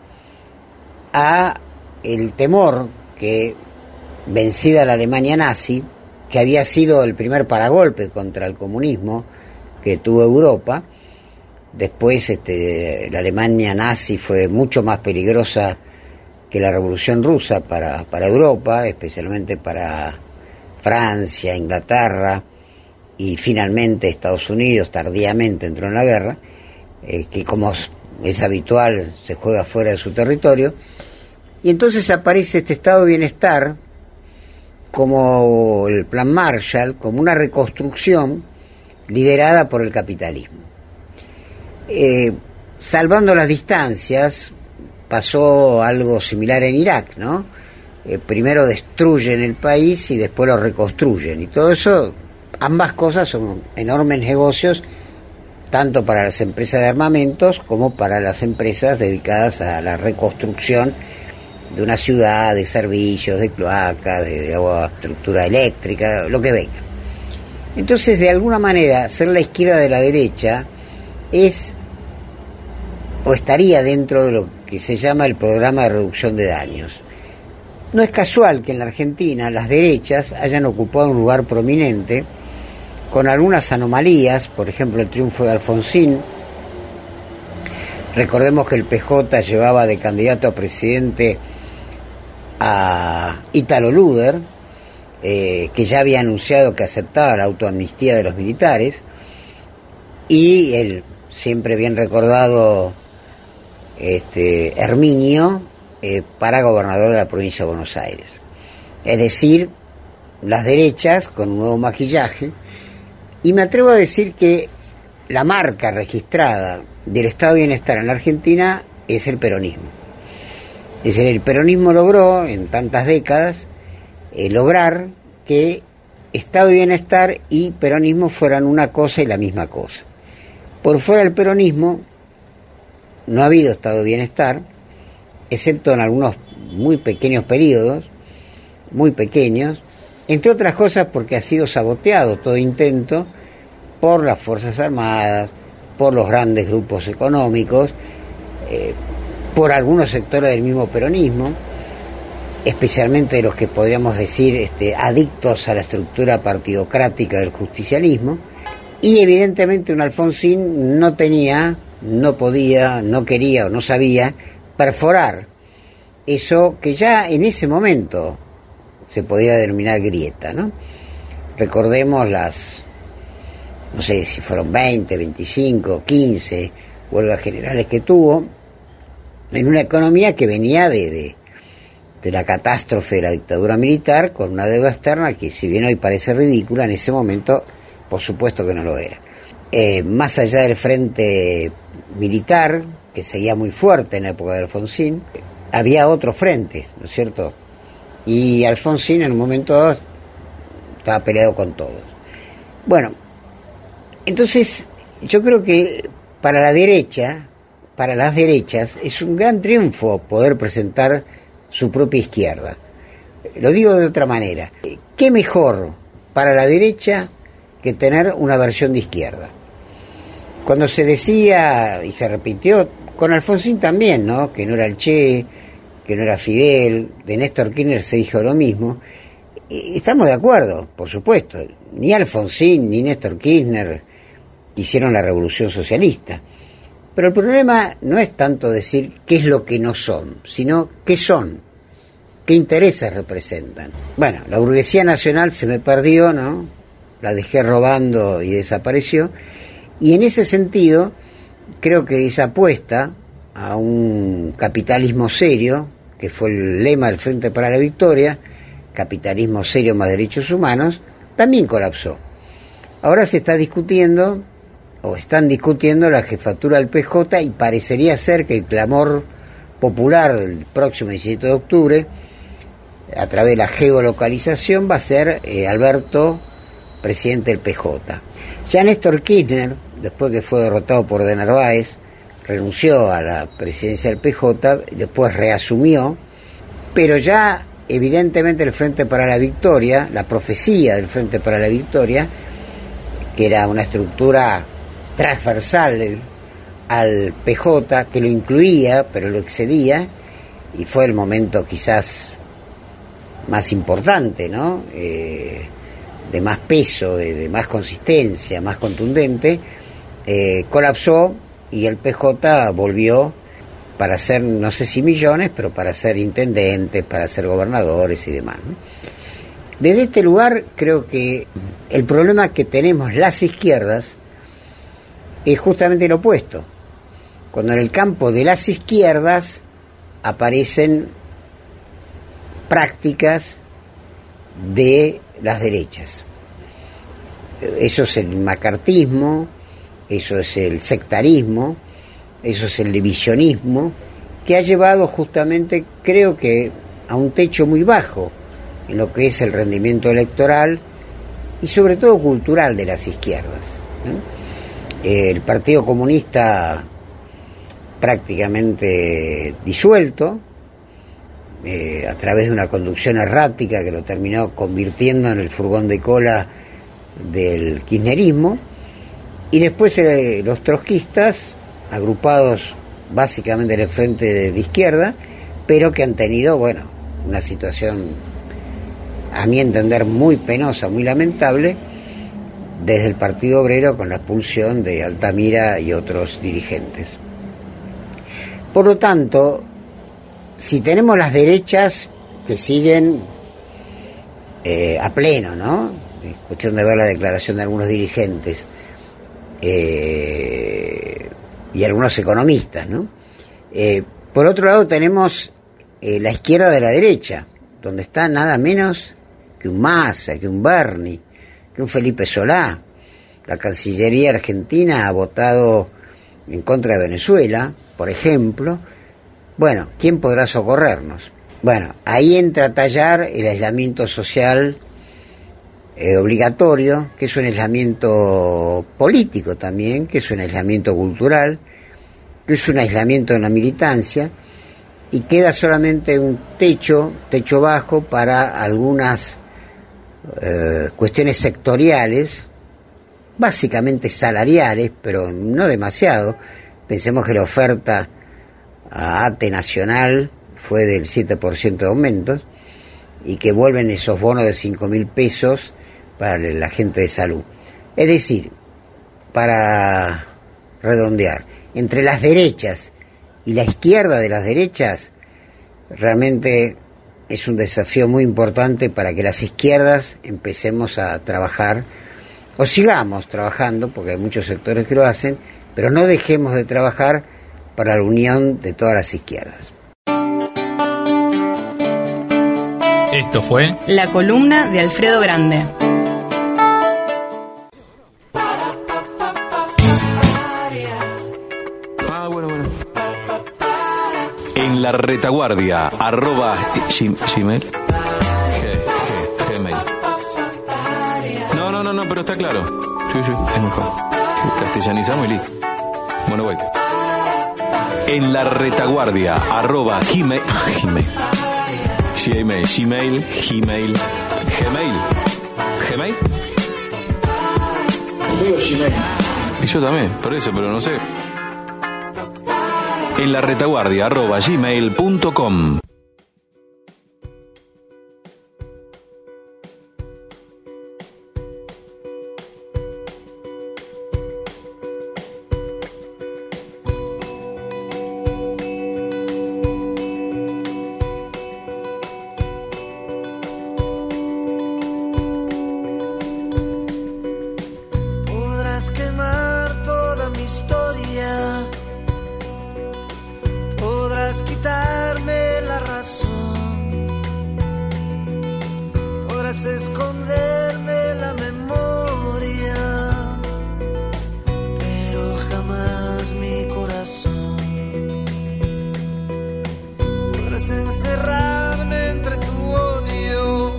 a el temor que, vencida la Alemania nazi, que había sido el primer paragolpe contra el comunismo que tuvo Europa. Después la Alemania nazi fue mucho más peligrosa que la Revolución Rusa para Europa, especialmente para Francia, Inglaterra y finalmente Estados Unidos tardíamente entró en la guerra, que como es habitual se juega fuera de su territorio. Y entonces aparece este estado de bienestar como el plan Marshall, como una reconstrucción liderada por el capitalismo. Salvando las distancias, pasó algo similar en Irak, ¿no? Primero destruyen el país y después lo reconstruyen. Y todo eso, ambas cosas son enormes negocios, tanto para las empresas de armamentos como para las empresas dedicadas a la reconstrucción de una ciudad, de servicios, de cloacas, de agua, estructura eléctrica, lo que venga. Entonces, de alguna manera, ser la izquierda de la derecha es, o estaría dentro de lo que se llama el programa de reducción de daños. No es casual que en la Argentina las derechas hayan ocupado un lugar prominente, con algunas anomalías, por ejemplo el triunfo de Alfonsín. Recordemos que el PJ llevaba de candidato a presidente a Ítalo Luder, que ya había anunciado que aceptaba la autoamnistía de los militares, y el siempre bien recordado Herminio para gobernador de la provincia de Buenos Aires. Es decir, las derechas con un nuevo maquillaje, y me atrevo a decir que la marca registrada del estado de bienestar en la Argentina es el peronismo. Es decir, el peronismo logró en tantas décadas lograr que estado de bienestar y peronismo fueran una cosa y la misma cosa. Por fuera del peronismo no ha habido estado de bienestar, excepto en algunos muy pequeños periodos, muy pequeños, entre otras cosas porque ha sido saboteado todo intento por las Fuerzas Armadas, por los grandes grupos económicos, por algunos sectores del mismo peronismo, especialmente de los que podríamos decir adictos a la estructura partidocrática del justicialismo, y evidentemente un Alfonsín no tenía, no podía, no quería o no sabía perforar eso que ya en ese momento se podía denominar grieta, ¿no? Recordemos las, no sé si fueron 20, 25, 15 huelgas generales que tuvo en una economía que venía de la catástrofe de la dictadura militar, con una deuda externa que, si bien hoy parece ridícula, en ese momento por supuesto que no lo era. Más allá del frente militar, que seguía muy fuerte en la época de Alfonsín, había otros frentes, ¿no es cierto? Y Alfonsín en un momento dado estaba peleado con todos. Bueno, entonces yo creo que para la derecha, para las derechas, es un gran triunfo poder presentar su propia izquierda. Lo digo de otra manera. ¿Qué mejor para la derecha que tener una versión de izquierda? Cuando se decía, y se repitió, con Alfonsín también, ¿no?, que no era el Che, que no era Fidel, de Néstor Kirchner se dijo lo mismo, y estamos de acuerdo, por supuesto, ni Alfonsín ni Néstor Kirchner hicieron la revolución socialista, pero el problema no es tanto decir qué es lo que no son, sino qué son, qué intereses representan. Bueno, la burguesía nacional se me perdió, ¿no?, la dejé robando y desapareció, y en ese sentido creo que esa apuesta a un capitalismo serio, que fue el lema del Frente para la Victoria, capitalismo serio más derechos humanos, también colapsó. Ahora se está discutiendo, o están discutiendo, la jefatura del PJ, y parecería ser que el clamor popular del próximo 17 de octubre, a través de la geolocalización, va a ser Alberto, presidente del PJ. Ya Néstor Kirchner, después que fue derrotado por de Narváez, renunció a la presidencia del PJ, después reasumió, pero ya evidentemente el Frente para la Victoria, la profecía del Frente para la Victoria, que era una estructura transversal al PJ, que lo incluía, pero lo excedía, y fue el momento quizás más importante, ¿no?, de más peso, de más consistencia, más contundente, colapsó, y el PJ volvió para ser, no sé si millones, pero para ser intendentes, para ser gobernadores y demás, ¿no? Desde este lugar creo que el problema que tenemos las izquierdas es justamente lo opuesto. Cuando en el campo de las izquierdas aparecen prácticas de las derechas. Eso es el macartismo, eso es el sectarismo, eso es el divisionismo, que ha llevado justamente, creo que, a un techo muy bajo en lo que es el rendimiento electoral y sobre todo cultural de las izquierdas, ¿no? El Partido Comunista prácticamente disuelto, a través de una conducción errática que lo terminó convirtiendo en el furgón de cola del kirchnerismo, y después los trotskistas, agrupados básicamente en el frente de izquierda, pero que han tenido, bueno, una situación, a mi entender, muy penosa, muy lamentable, desde el Partido Obrero, con la expulsión de Altamira y otros dirigentes. Por lo tanto, si tenemos las derechas que siguen a pleno, ¿no? Es cuestión de ver la declaración de algunos dirigentes y algunos economistas, ¿no? Por otro lado tenemos la izquierda de la derecha, donde está nada menos que un Massa, que un Berni, que un Felipe Solá. La Cancillería argentina ha votado en contra de Venezuela, por ejemplo. Bueno, ¿quién podrá socorrernos? Bueno, ahí entra a tallar el aislamiento social obligatorio, que es un aislamiento político también, que es un aislamiento cultural, que es un aislamiento de la militancia, y queda solamente un techo bajo para algunas cuestiones sectoriales, básicamente salariales, pero no demasiado. Pensemos que la oferta a ATE Nacional fue del 7% de aumentos, y que vuelven esos bonos de 5.000 pesos para la gente de salud. Es decir, para redondear, entre las derechas y la izquierda de las derechas, realmente es un desafío muy importante para que las izquierdas empecemos a trabajar, o sigamos trabajando, porque hay muchos sectores que lo hacen, pero no dejemos de trabajar para la unión de todas las izquierdas. Esto fue la columna de Alfredo Grande. En la retaguardia @gmail. Gmail. No, pero está claro. Sí, es mejor. Castellanizamos y listo. Bueno, voy. En la retaguardia @gmail. Gmail. Y yo también, por eso, pero no sé. En la retaguardia @gmail.com. Podrás quemar toda mi historia, podrás quitarme la razón, podrás esconderme la memoria, pero jamás mi corazón. Podrás encerrarme entre tu odio,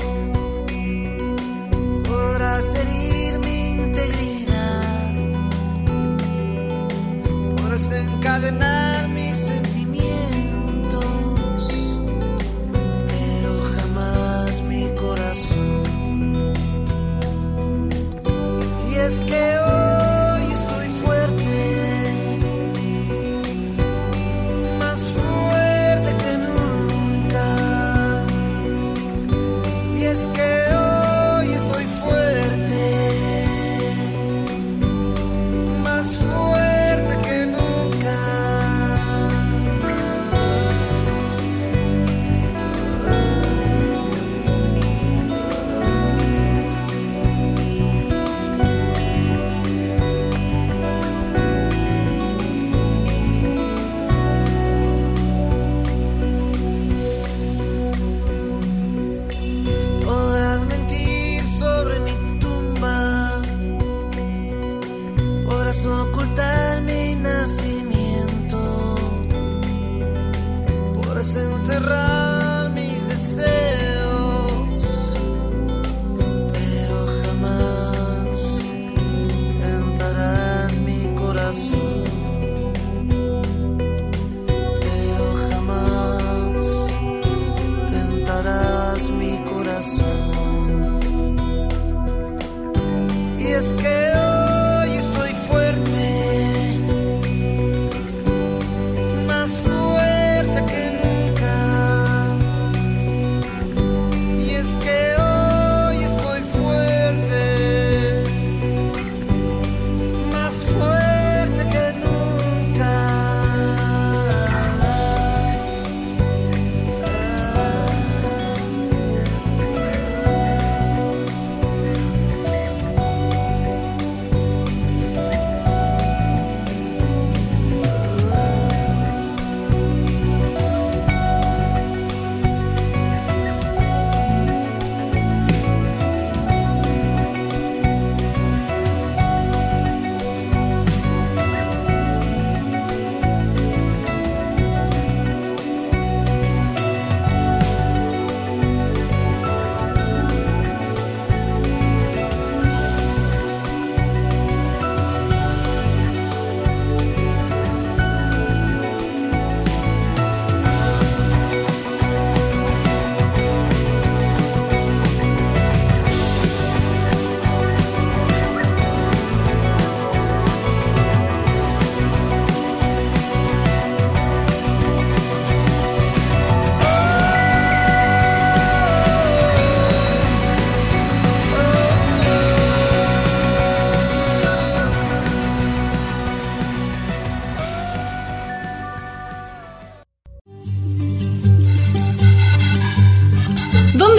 podrás herir mi integridad, podrás encadenar mis sentimientos, pero jamás mi corazón. Y es que hoy estoy fuerte, más fuerte que nunca. Y es que hoy estoy fuerte, más fuerte que nunca.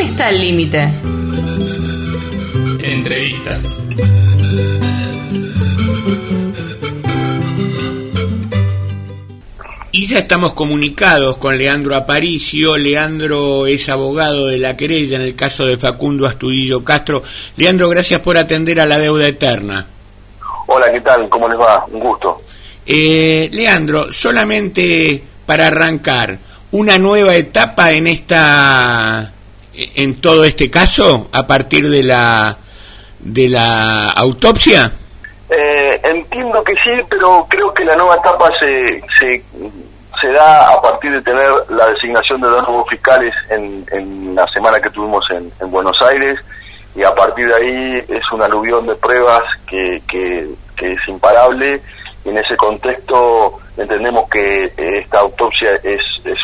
¿Dónde está el límite? Entrevistas. Y ya estamos comunicados con Leandro Aparicio. Leandro es abogado de la querella en el caso de Facundo Astudillo Castro. Leandro, gracias por atender a La Deuda Eterna. Hola, ¿qué tal? ¿Cómo les va? Un gusto. Leandro, solamente para arrancar, ¿una nueva etapa en todo este caso a partir de la autopsia? Entiendo que sí, pero creo que la nueva etapa se da a partir de tener la designación de dos nuevos fiscales en la semana que tuvimos en Buenos Aires, y a partir de ahí es un aluvión de pruebas que es imparable, y en ese contexto entendemos que esta autopsia es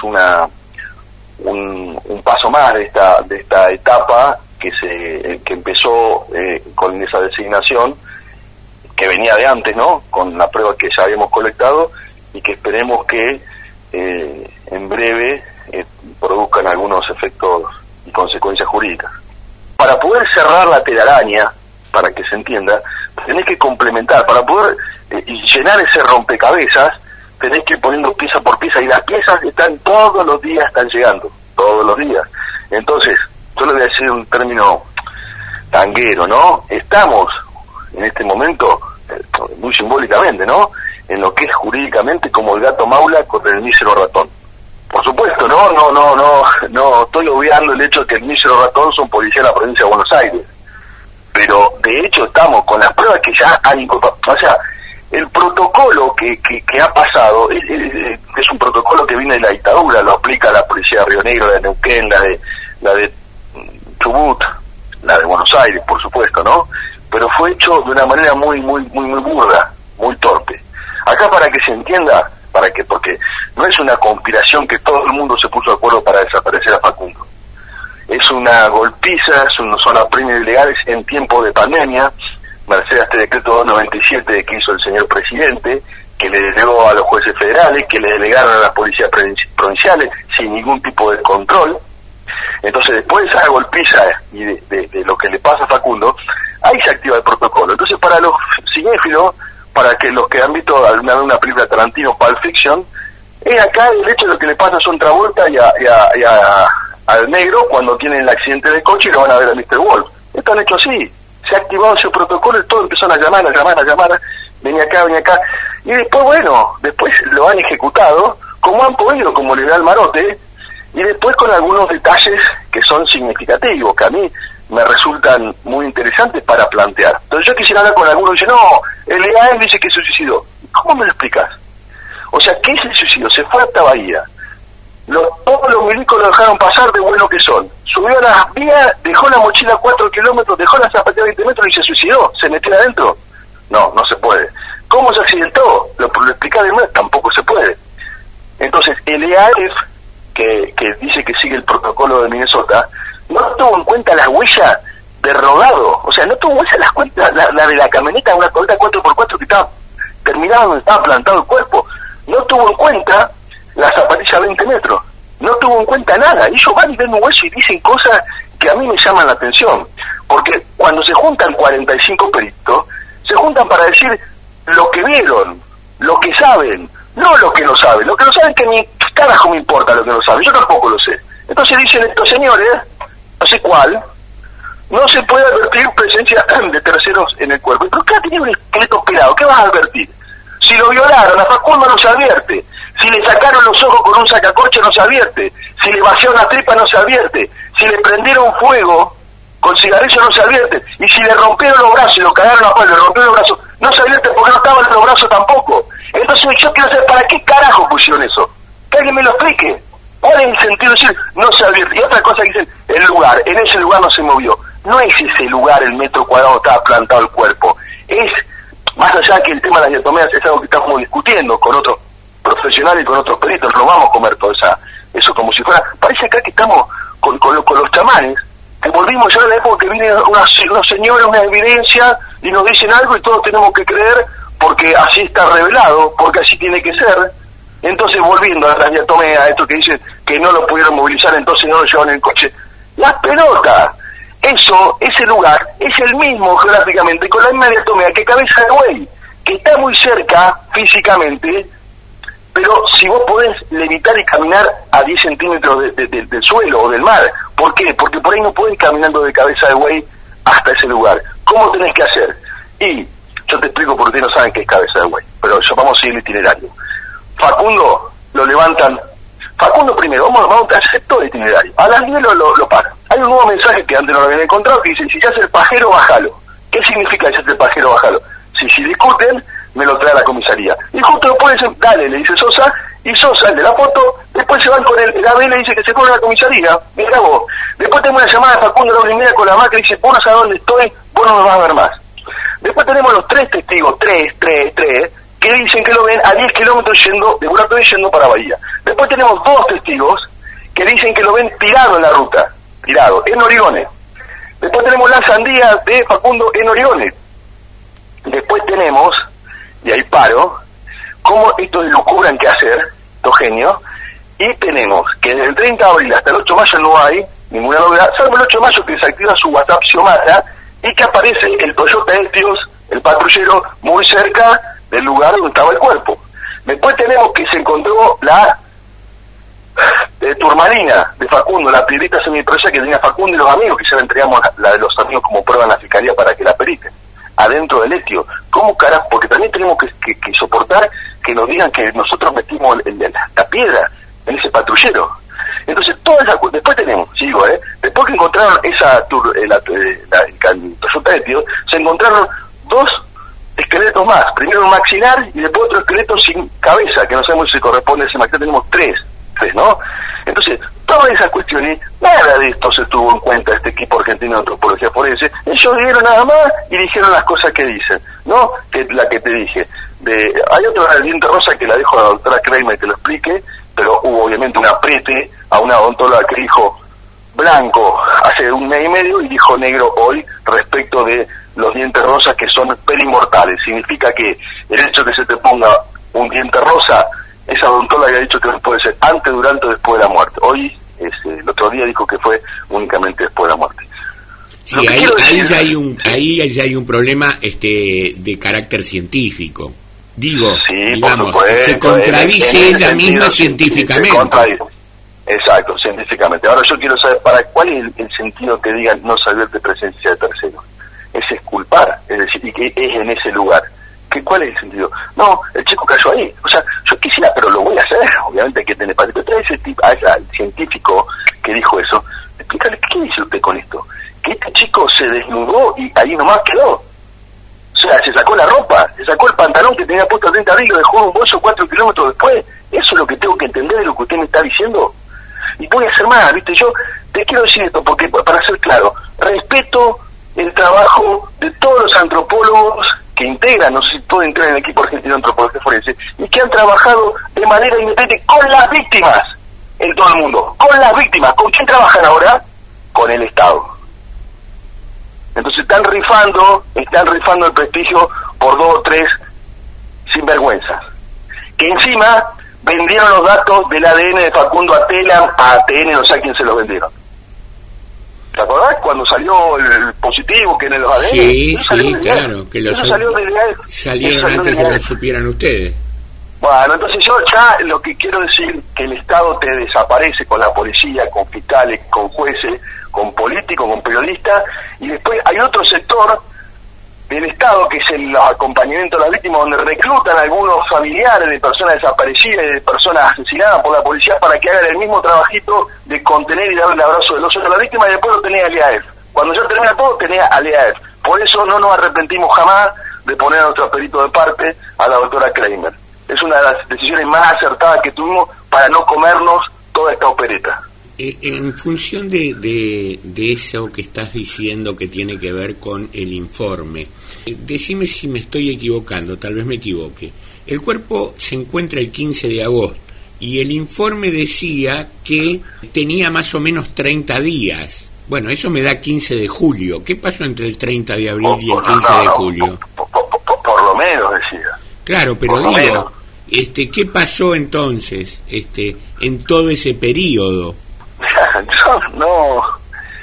un paso más de esta etapa que empezó con esa designación, que venía de antes, ¿no?, con la prueba que ya habíamos colectado, y que esperemos que en breve produzcan algunos efectos y consecuencias jurídicas. Para poder cerrar la telaraña, para que se entienda, tenés que complementar, para poder llenar ese rompecabezas, tenés que ir poniendo pieza por pieza, y las piezas están todos los días, están llegando, todos los días. Entonces, yo le voy a decir un término tanguero, ¿no? Estamos en este momento, muy simbólicamente, ¿no?, en lo que es jurídicamente como el gato maula con el mísero ratón. Por supuesto, no estoy obviando el hecho de que el mísero ratón son policía de la provincia de Buenos Aires, pero de hecho estamos con las pruebas que ya han incorporado. O sea, el protocolo que ha pasado es un protocolo que viene de la dictadura, lo aplica la policía de Río Negro, la de Neuquén, la de Chubut, la de Buenos Aires, por supuesto, ¿no? Pero fue hecho de una manera muy burda, muy torpe. Acá, para que se entienda, porque no es una conspiración que todo el mundo se puso de acuerdo para desaparecer a Facundo. Es una golpiza, son apremios ilegales en tiempo de pandemia, merced a este decreto 297 que hizo el señor presidente, que le delegó a los jueces federales, que le delegaron a las policías provinciales sin ningún tipo de control. Entonces, después de esa golpiza y de lo que le pasa a Facundo, ahí se activa el protocolo. Entonces, para los cinéfilos, para que los que han visto una película de Tarantino, Pulp Fiction, es acá el hecho de lo que le pasa a John Travolta y al negro cuando tienen el accidente del coche y lo van a ver a Mr. Wolf. Están hechos así. Se ha activado ese protocolo y todos empezaron a llamar, venía acá. Y después, después lo han ejecutado como han podido, como le da el marote, y después con algunos detalles que son significativos, que a mí me resultan muy interesantes para plantear. Entonces yo quisiera hablar con algunos y dice, no, el EAN dice que se suicidó. ¿Cómo me lo explicas? O sea, ¿qué es el suicidio? Se fue hasta Bahía. Todos los milicos lo dejaron pasar de bueno que son. Subió a las vías, dejó la mochila 4 kilómetros, dejó la zapatilla 20 metros y se suicidó. ¿Se metió adentro? No se puede. ¿Cómo se accidentó? Lo explicar de nuevo, tampoco se puede. Entonces, el EAF, que dice que sigue el protocolo de Minnesota, no tuvo en cuenta las huellas de rodado. O sea, no tuvo esas cuentas, la de la camioneta, una Toyota 4x4 que estaba terminada donde estaba plantado el cuerpo. No tuvo en cuenta la zapatilla 20 metros. No tuvo en cuenta nada. Y ellos van y ven un hueso y dicen cosas que a mí me llaman la atención. Porque cuando se juntan 45 peritos, se juntan para decir lo que vieron, lo que saben, no lo que no saben. Lo que no saben que ni carajo me importa lo que no saben. Yo tampoco lo sé. Entonces dicen estos señores, no sé cuál, no se puede advertir presencia de terceros en el cuerpo. ¿Pero qué ha tenido un esqueleto pelado? ¿Qué vas a advertir? Si lo violaron a Facundo no se advierte. Si le sacaron los ojos con un sacacorcho no se advierte. Si le vaciaron la tripa no se advierte. Si le prendieron fuego con cigarrillo no se advierte. Y si le rompieron los brazos y lo cagaron a palo, le rompieron los brazos, no se advierte porque no estaban los brazos tampoco. Entonces yo quiero saber para qué carajo pusieron eso. Que alguien me lo explique. ¿Cuál es el sentido de decir no se advierte? Y otra cosa que dicen, el lugar, en ese lugar no se movió. No es ese lugar el metro cuadrado donde estaba plantado el cuerpo. Es, más allá que el tema de las diatomeas es algo que estamos discutiendo con otros profesionales y con otros peritos, no vamos a comer todo eso como si fuera. Parece acá que estamos con los chamanes, que volvimos ya a la época que vienen unos señores, una evidencia, y nos dicen algo y todos tenemos que creer porque así está revelado, porque así tiene que ser. Entonces, volviendo a las diatomeas, esto que dicen que no lo pudieron movilizar, entonces no lo llevaron en el coche. Las pelotas. Ese lugar es el mismo geográficamente, con la misma diatomea que Cabeza de Buey, que está muy cerca físicamente, pero si vos podés levitar y caminar a 10 centímetros del suelo o del mar. ¿Por qué? Porque por ahí no podés ir caminando de Cabeza de Buey hasta ese lugar. ¿Cómo tenés que hacer? Y yo te explico porque ustedes no saben qué es Cabeza de Buey, pero yo vamos a seguir el itinerario. Facundo lo levantan. Facundo primero, vamos a hacer todo el itinerario. A las 10 lo paran. Hay un nuevo mensaje que antes no lo habían encontrado que dice, si ya hace el pajero, bájalo. ¿Qué significa ya hace el pajero, bájalo? Si discuten, me lo trae a la comisaría. Y justo después dice, dale, le dice Sosa, y Sosa, el de la foto, después se van con el Gabriel le dice que se pone a la comisaría. Mirá vos. Después tenemos una llamada de Facundo a la 1:30 con la máquina y dice, vos no sabés dónde estoy, vos no me vas a ver más. Después tenemos los 3 testigos, 3, que dicen que lo ven a 10 kilómetros yendo de Burato y yendo para Bahía. Después tenemos 2 testigos que dicen que lo ven tirado en la ruta, tirado, en Origones. Después tenemos la sandía de Facundo en Origones. Después tenemos, y ahí paro, cómo estos lucubran qué hacer, estos genios, y tenemos que desde el 30 de abril hasta el 8 de mayo no hay ninguna novedad, salvo el 8 de mayo que se activa su WhatsApp Xiomara y que aparece el Toyota Etios, el patrullero, muy cerca del lugar donde estaba el cuerpo. Después tenemos que se encontró la turmalina de Facundo, la piedrita semipresa que tenía Facundo y los amigos, que ya le entregamos la de los amigos como prueba en la fiscalía para que la periten, adentro del Etio. ¿Cómo carajo? Porque también tenemos que soportar que nos digan que nosotros metimos la piedra en ese patrullero. Entonces, toda esa después tenemos, sigo, después que encontraron esa Toyota Etio, se encontraron 2 esqueletos más, primero un maxilar y después otro esqueleto sin cabeza, que no sabemos si corresponde a ese maxilar, tenemos 3, ¿no? Entonces, todas esas cuestiones, nada de esto se tuvo en cuenta este equipo argentino de antropología forense. Ellos dijeron nada más y dijeron las cosas que dicen, ¿no? Que la que te dije. Hay otra del diente rosa que la dejo a la doctora Kramer que lo explique, pero hubo obviamente un apriete a una odontóloga que dijo blanco hace 1 mes y medio y dijo negro hoy respecto de los dientes rosas que son perimortales. Significa que el hecho de que se te ponga un diente rosa, esa odontóloga ha dicho que puede ser antes, durante o después de la muerte. Hoy, el otro día dijo que fue únicamente después de la muerte. Sí, ahí ya hay un problema de carácter científico. Digo, sí, digamos, se contradice ella misma científicamente. Exacto, científicamente. Ahora yo quiero saber, ¿cuál es el sentido que digan no saber de presencia de terceros? Es exculpar, es decir, y que es en ese lugar. ¿Cuál es el sentido? No, el chico cayó ahí. O sea, yo quisiera, pero lo voy a hacer. Obviamente hay que tener para ese tipo, al científico que dijo eso, explícale, ¿qué dice usted con esto? Que este chico se desnudó y ahí nomás quedó. O sea, se sacó la ropa, se sacó el pantalón que tenía puesto 30 abril y lo dejó en un bolso 4 kilómetros después. Eso es lo que tengo que entender de lo que usted me está diciendo. Y voy a hacer más, ¿viste? Yo te quiero decir esto porque, para ser claro, respeto el trabajo de todos los antropólogos que integran, no sé si pueden entrar en el equipo argentino de antropología forense, y que han trabajado de manera independiente con las víctimas en todo el mundo. Con las víctimas. ¿Con quién trabajan ahora? Con el Estado. Entonces están rifando el prestigio por 2 o 3 sinvergüenzas. Que encima vendieron los datos del ADN de Facundo a Telam, a ATN, no sé a quién se los vendieron. ¿Te acordás cuando salió el positivo que en los ADN? Sí, claro, que salieron antes de que lo supieran ustedes. Bueno, entonces yo ya lo que quiero decir que el Estado te desaparece con la policía, con fiscales, con jueces, con políticos, con periodistas, y después hay otro sector del Estado que es el acompañamiento de las víctimas, donde reclutan a algunos familiares de personas desaparecidas y de personas asesinadas por la policía para que hagan el mismo trabajito de contener y darle el abrazo de los ojos a la víctima, y después lo tenés al EAF. Cuando ya termina todo, tenés al EAF. Por eso no nos arrepentimos jamás de poner a nuestro perito de parte, a la doctora Kramer. Es una de las decisiones más acertadas que tuvimos para no comernos toda esta opereta. En función de eso que estás diciendo que tiene que ver con el informe, decime si me estoy equivocando, tal vez me equivoque. El cuerpo se encuentra el 15 de agosto y el informe decía que tenía más o menos 30 días. Bueno, eso me da 15 de julio. ¿Qué pasó entre el 30 de abril y el 15 de julio? Por lo menos decía. Claro, pero digo, ¿qué pasó entonces en todo ese periodo?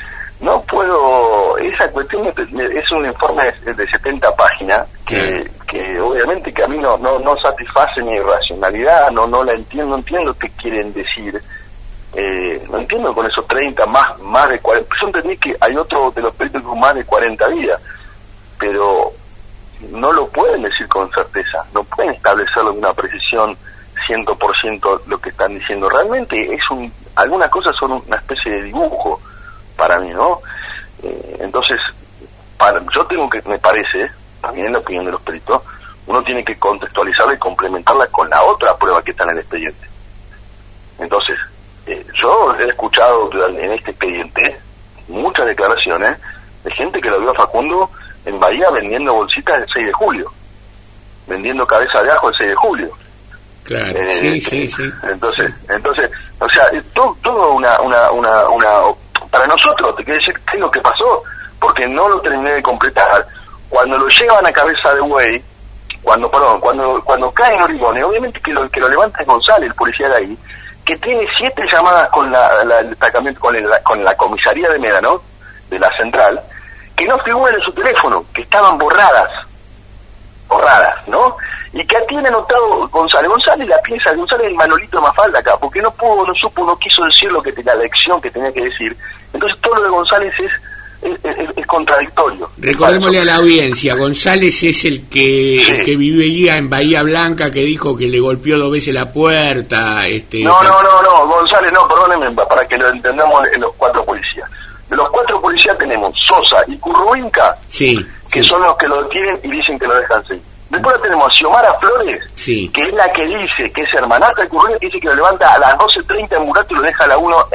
esta cuestión es un informe de 70 páginas que obviamente que a mí no satisface mi racionalidad, no la entiendo, no entiendo qué quieren decir. No entiendo con esos 30 más de 40. Yo entendí que hay otro de los peritos con más de 40 días, pero no lo pueden decir con certeza, no pueden establecerlo con una precisión 100% lo que están diciendo. Realmente algunas cosas son una especie de dibujo para mí, ¿no? Entonces, me parece, también en la opinión de los peritos, uno tiene que contextualizarla y complementarla con la otra prueba que está en el expediente. Entonces, yo he escuchado en este expediente muchas declaraciones de gente que lo vio a Facundo en Bahía vendiendo bolsitas el 6 de julio, vendiendo cabeza de ajo el 6 de julio. Claro, sí. Entonces, o sea, todo una para nosotros, te quiero decir qué es lo que pasó, porque no lo terminé de completar. Cuando lo llevan a cabeza de buey, cuando cae en Origones, obviamente que lo levanta es González, el policía de ahí, que tiene 7 llamadas con el destacamento, con la comisaría de Médano, de la central, que no figuran en su teléfono, que estaban borradas, ¿no? Y que tiene anotado González la piensa, González es el Manolito de Mafalda acá, porque no quiso decir lo que la lección que tenía que decir. Entonces todo lo de González es contradictorio. Recordémosle a la audiencia, González es el que vivía en Bahía Blanca, que dijo que le golpeó 2 veces la puerta. No, González, perdónenme, para que lo entendamos en los 4 policías. De los 4 policías tenemos Sosa y Curruinca, que son los que lo tienen y dicen que lo dejan seguir. Después tenemos a Xiomara Flores, que es la que dice que es hermanata de Curruinca, que dice que lo levanta a las 12:30 en Murato y lo deja a la 1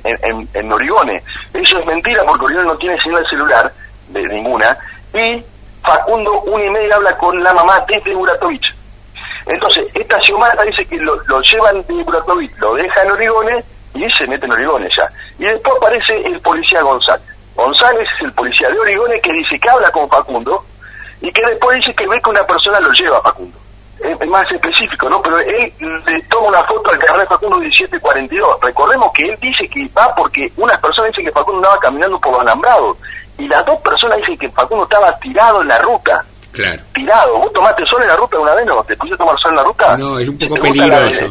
en Origones. Eso es mentira, porque Origones no tiene señal celular de ninguna, y Facundo 1:30 habla con la mamá desde Buratovich. Entonces, esta Xiomara dice que lo llevan de Buratovich, lo deja en Origones y se mete en Origones ya. Y después aparece el policía González. González es el policía de Origones que dice que habla con Facundo y que después dice que ve que una persona lo lleva a Facundo. Es más específico, ¿no? Pero él le toma una foto al carnet de Facundo 1742. Recordemos que él dice que va porque unas personas dicen que Facundo andaba caminando por los alambrados y las 2 personas dicen que Facundo estaba tirado en la ruta. Claro. Tirado. ¿Vos tomaste sol en la ruta una vez, no? ¿Te pusiste a tomar sol en la ruta? No, es un poco peligroso.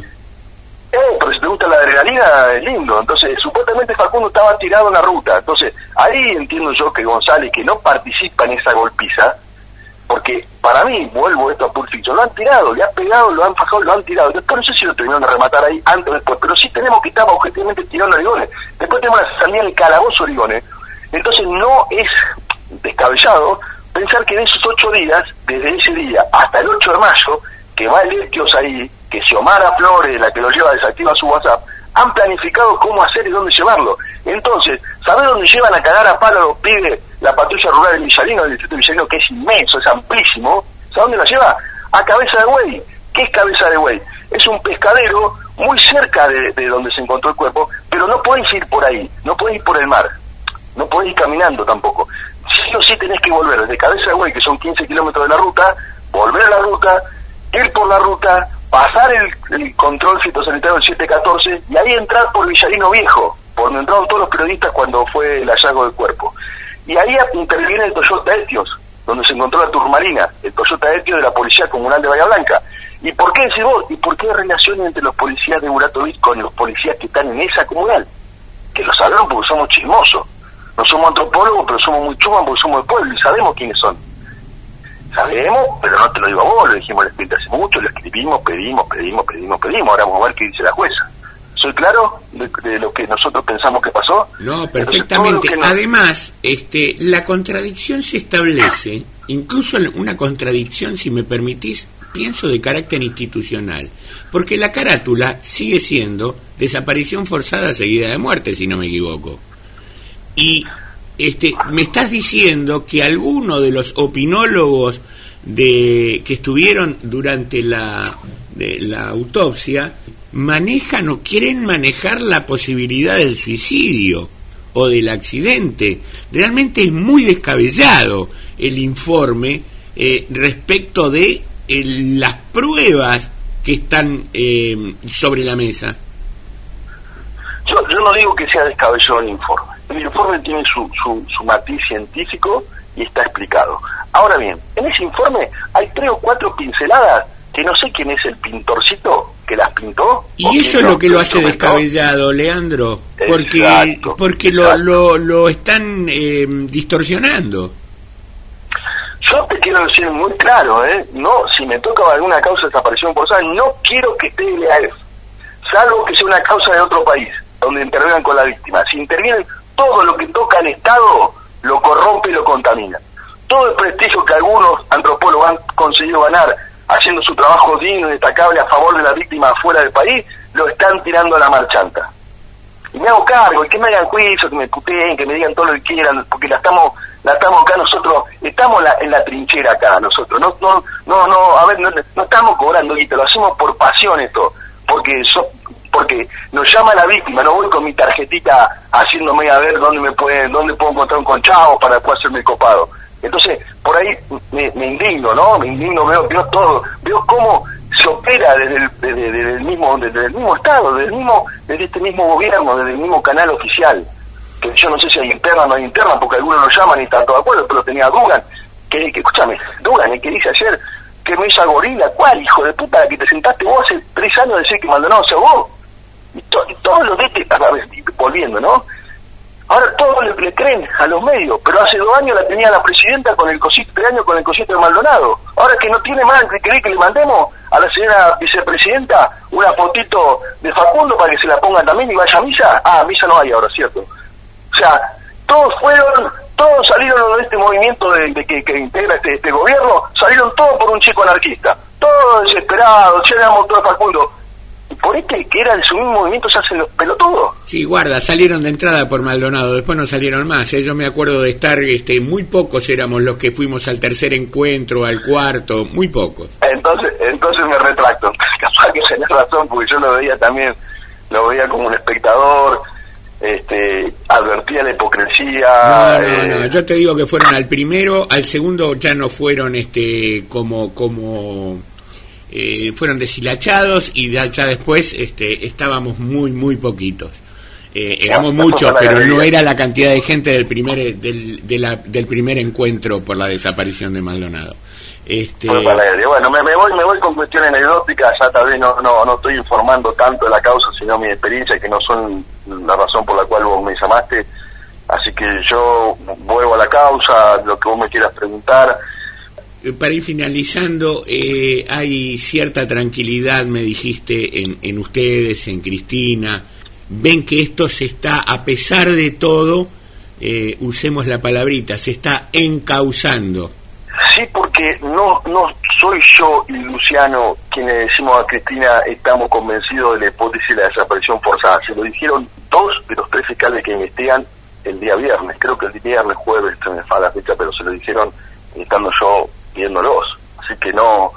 Pero si te gusta la adrenalina, es lindo. Entonces, supuestamente Facundo estaba tirado en la ruta. Entonces, ahí entiendo yo que González, que no participa en esa golpiza, porque para mí, vuelvo esto a Pulp Fiction, lo han tirado, le han pegado, lo han fajado, lo han tirado. Después no sé si lo terminaron de rematar ahí antes o después, pero sí tenemos que estar objetivamente tirando Origones. Después tenemos la salida del calabozo Origones. Entonces no es descabellado pensar que en esos 8 días, desde ese día hasta el 8 de mayo, que va el Etios ahí, que Xiomara Flores, la que lo lleva, desactiva su WhatsApp, han planificado cómo hacer y dónde llevarlo. Entonces, ¿sabés dónde llevan a cagar a palo los pibes la patrulla rural de Villarino, del distrito de Villarino, que es inmenso, es amplísimo? ¿Sabés dónde la lleva? A Cabeza de Buey. ¿Qué es Cabeza de Buey? Es un pescadero muy cerca de donde se encontró el cuerpo, pero no podés ir por ahí, no podés ir por el mar, no podés ir caminando tampoco. Sí o sí tenés que volver desde Cabeza de Buey, que son 15 kilómetros de la ruta, volver a la ruta, ir por la ruta, pasar el control fitosanitario del 714 y ahí entrar por Villarino Viejo, por donde entraron todos los periodistas cuando fue el hallazgo del cuerpo. Y ahí interviene el Toyota Etios, donde se encontró la turmalina, el Toyota Etios de la Policía Comunal de Bahía Blanca. ¿Y por qué decís vos? ¿Y por qué hay relaciones entre los policías de Buratovich con los policías que están en esa comunal? Que lo sabemos porque somos chismosos. No somos antropólogos, pero somos muy chumas porque somos del pueblo y sabemos quiénes son. Sabemos, pero no te lo digo a vos, lo dijimos en el expediente hace mucho, lo escribimos, pedimos. Ahora vamos a ver qué dice la jueza. ¿Soy claro de lo que nosotros pensamos que pasó? No, perfectamente. Entonces, además, la contradicción se establece, incluso una contradicción, si me permitís, pienso de carácter institucional, porque la carátula sigue siendo desaparición forzada seguida de muerte, si no me equivoco. Y me estás diciendo que alguno de los opinólogos que estuvieron durante la autopsia manejan o quieren manejar la posibilidad del suicidio o del accidente. Realmente es muy descabellado el informe respecto de las pruebas que están sobre la mesa. Yo no digo que sea descabellado el informe. el informe tiene su matiz científico y está explicado. Ahora bien, en ese informe hay 3 o 4 pinceladas que no sé quién es el pintorcito que las pintó. Y eso es lo que lo hace descabellado, Leandro, porque lo están distorsionando. Yo te quiero decir muy claro, no, si me toca alguna causa de desaparición forzada, no quiero que esté el EAF, salvo que sea una causa de otro país, donde intervengan con la víctima. Si intervienen, todo lo que toca al Estado lo corrompe y lo contamina. Todo el prestigio que algunos antropólogos han conseguido ganar haciendo su trabajo digno y destacable a favor de la víctima afuera del país, lo están tirando a la marchanta. Y me hago cargo, y que me hagan juicio, que me puteen, que me digan todo lo que quieran, porque la estamos acá nosotros, estamos en la trinchera acá nosotros, no estamos cobrando guita, lo hacemos por pasión esto, porque nos llama la víctima, no voy con mi tarjetita haciéndome a ver dónde puedo encontrar un conchavo para después hacerme el copado. Entonces, por ahí me indigno, ¿no? Me indigno, veo todo, veo cómo se opera desde el mismo Estado, desde este mismo gobierno, desde el mismo canal oficial. Que yo no sé si hay interna o no hay interna, porque algunos lo llaman y están todos de acuerdo, pero tenía Dugan, escúchame, Dugan, el que dice ayer que me hizo a gorila, ¿cuál hijo de puta que te sentaste vos hace 3 años de decir que Maldonado se ahogó? Y todos los de volviendo, ¿no? Ahora todos le creen a los medios, pero hace 2 años la tenía la presidenta con el cosito, 3 años con el cosito de Maldonado. Ahora que no tiene más que creer que le mandemos a la señora vicepresidenta una fotito de Facundo para que se la pongan también y vaya a misa. Misa no hay ahora, ¿cierto? O sea, todos salieron de este movimiento que integra este gobierno, salieron todos por un chico anarquista, todos desesperados, llegamos todos a Facundo. Y por que era de su mismo movimiento se hacen los pelotudos. Sí, guarda, salieron de entrada por Maldonado, después no salieron más. Yo me acuerdo de estar, muy pocos éramos los que fuimos al 3er encuentro, al 4º, muy pocos. Entonces me retracto. Capaz que tenés razón, porque yo lo veía como un espectador, advertía la hipocresía. No, yo te digo que fueron al primero, al segundo ya no fueron fueron deshilachados y ya después estábamos muy poquitos. Éramos muchos, pero no era la cantidad de gente del primer encuentro por la desaparición de Maldonado. Bueno, me voy con cuestiones anecdóticas, ya tal vez no estoy informando tanto de la causa, sino mi experiencia, que no son la razón por la cual vos me llamaste, así que yo vuelvo a la causa, lo que vos me quieras preguntar. Para ir finalizando, hay cierta tranquilidad, me dijiste, en ustedes, en Cristina. Ven que esto se está, a pesar de todo, usemos la palabrita, se está encauzando. Sí, porque no soy yo y Luciano quienes decimos a Cristina estamos convencidos de la hipótesis de la desaparición forzada. Se lo dijeron 2 de los 3 fiscales que investigan el día viernes, creo que el viernes, jueves, se me falla la fecha, pero se lo dijeron estando yo viéndolos, así que no,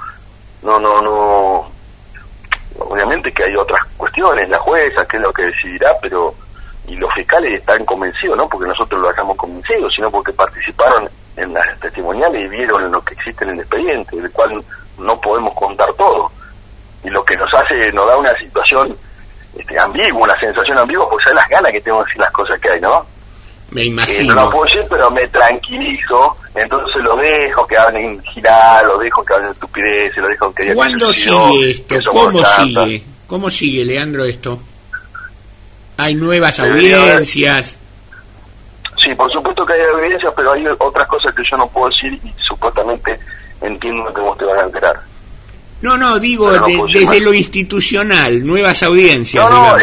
obviamente que hay otras cuestiones, la jueza, qué es lo que decidirá, pero, y los fiscales están convencidos, no porque nosotros lo hayamos convencido, sino porque participaron en las testimoniales y vieron lo que existe en el expediente, del cual no podemos contar todo, y lo que nos da una situación ambigua, una sensación ambigua, pues hay las ganas que tengo de decir las cosas que hay, ¿no? Me imagino. No lo puedo decir, pero me tranquilizo, entonces lo dejo que hablen girar, lo dejo que hablen estupideces, lo dejo que... ¿Cuándo sigue esto? ¿Cómo sigue, Leandro, esto? ¿Hay nuevas audiencias? Sí, por supuesto que hay audiencias, pero hay otras cosas que yo no puedo decir y supuestamente entiendo que vos te vas a enterar. No, digo, desde lo institucional, nuevas audiencias.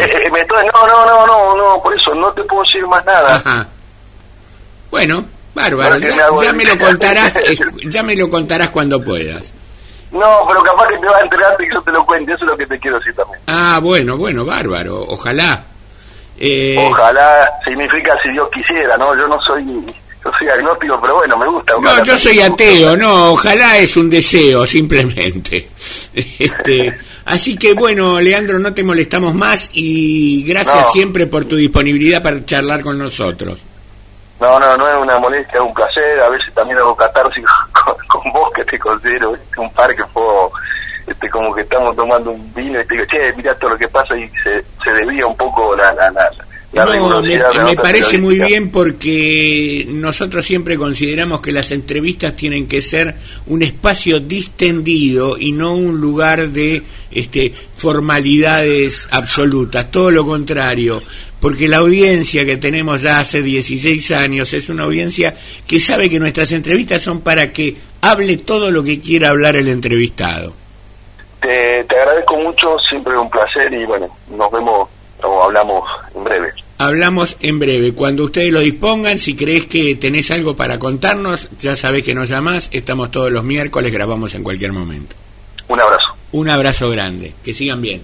No, por eso no te puedo decir más nada. Ajá. Bueno, bárbaro, ya me lo contarás cuando puedas. No, pero capaz que te vas a enterar y yo te lo cuente, eso es lo que te quiero decir también. Bueno, bárbaro, ojalá. Ojalá significa si Dios quisiera, ¿no? Yo soy agnóstico, pero bueno, me gusta. No, yo soy ateo, ojalá es un deseo, simplemente. Así que bueno, Leandro, no te molestamos más y gracias siempre por tu disponibilidad para charlar con nosotros. No es una molestia, es un placer, a veces también hago catarsis con vos, que te considero un par que fue, como que estamos tomando un vino y te digo, che, mirá todo lo que pasa y se desvía un poco la No, me parece muy bien, porque nosotros siempre consideramos que las entrevistas tienen que ser un espacio distendido y no un lugar de formalidades absolutas, todo lo contrario, porque la audiencia que tenemos ya hace 16 años es una audiencia que sabe que nuestras entrevistas son para que hable todo lo que quiera hablar el entrevistado. Te agradezco mucho, siempre un placer, y bueno, nos vemos o hablamos en breve. Hablamos en breve, cuando ustedes lo dispongan. Si crees que tenés algo para contarnos, ya sabés que nos llamás, estamos todos los miércoles, grabamos en cualquier momento. Un abrazo. Un abrazo grande, que sigan bien.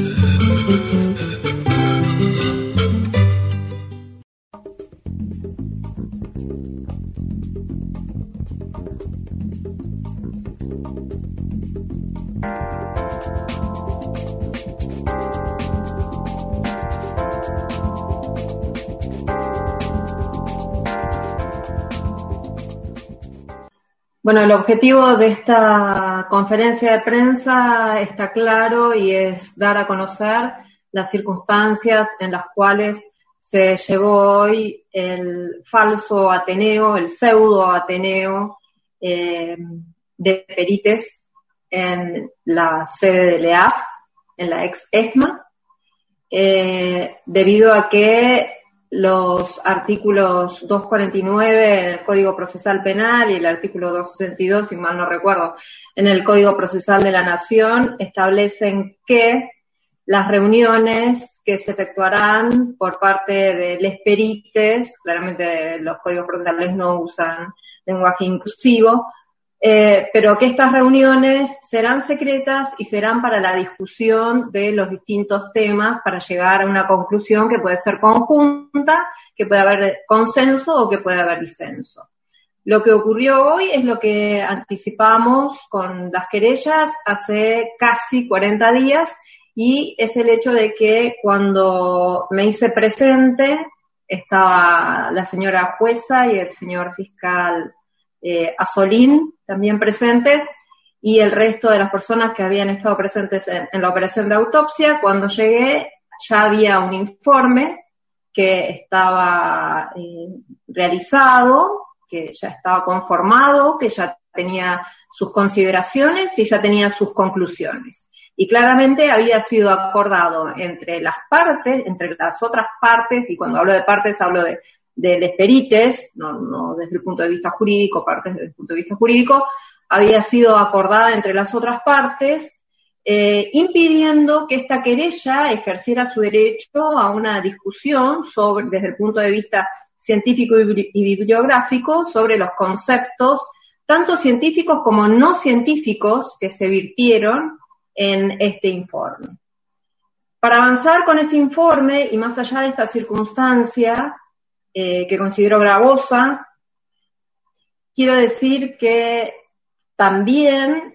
Bueno, el objetivo de esta conferencia de prensa está claro, y es dar a conocer las circunstancias en las cuales se llevó hoy el falso Ateneo, el pseudo Ateneo de Perites en la sede de LEAF, en la ex ESMA, debido a que los artículos 249 en el Código Procesal Penal y el artículo 262, si mal no recuerdo, en el Código Procesal de la Nación establecen que las reuniones que se efectuarán por parte de les perites, claramente los códigos procesales no usan lenguaje inclusivo, pero que estas reuniones serán secretas y serán para la discusión de los distintos temas para llegar a una conclusión que puede ser conjunta, que puede haber consenso o que puede haber disenso. Lo que ocurrió hoy es lo que anticipamos con las querellas hace casi 40 días, y es el hecho de que cuando me hice presente estaba la señora jueza y el señor fiscal Asolín también presentes, y el resto de las personas que habían estado presentes en la operación de autopsia. Cuando llegué ya había un informe que estaba realizado, que ya estaba conformado, que ya tenía sus consideraciones y ya tenía sus conclusiones. Y claramente había sido acordado entre las partes, entre las otras partes, y cuando hablo de partes hablo de les perites, no desde el punto de vista jurídico, partes desde el punto de vista jurídico, había sido acordada entre las otras partes, impidiendo que esta querella ejerciera su derecho a una discusión desde el punto de vista científico y bibliográfico sobre los conceptos, tanto científicos como no científicos, que se virtieron en este informe. Para avanzar con este informe, y más allá de esta circunstancia, que considero gravosa, quiero decir que también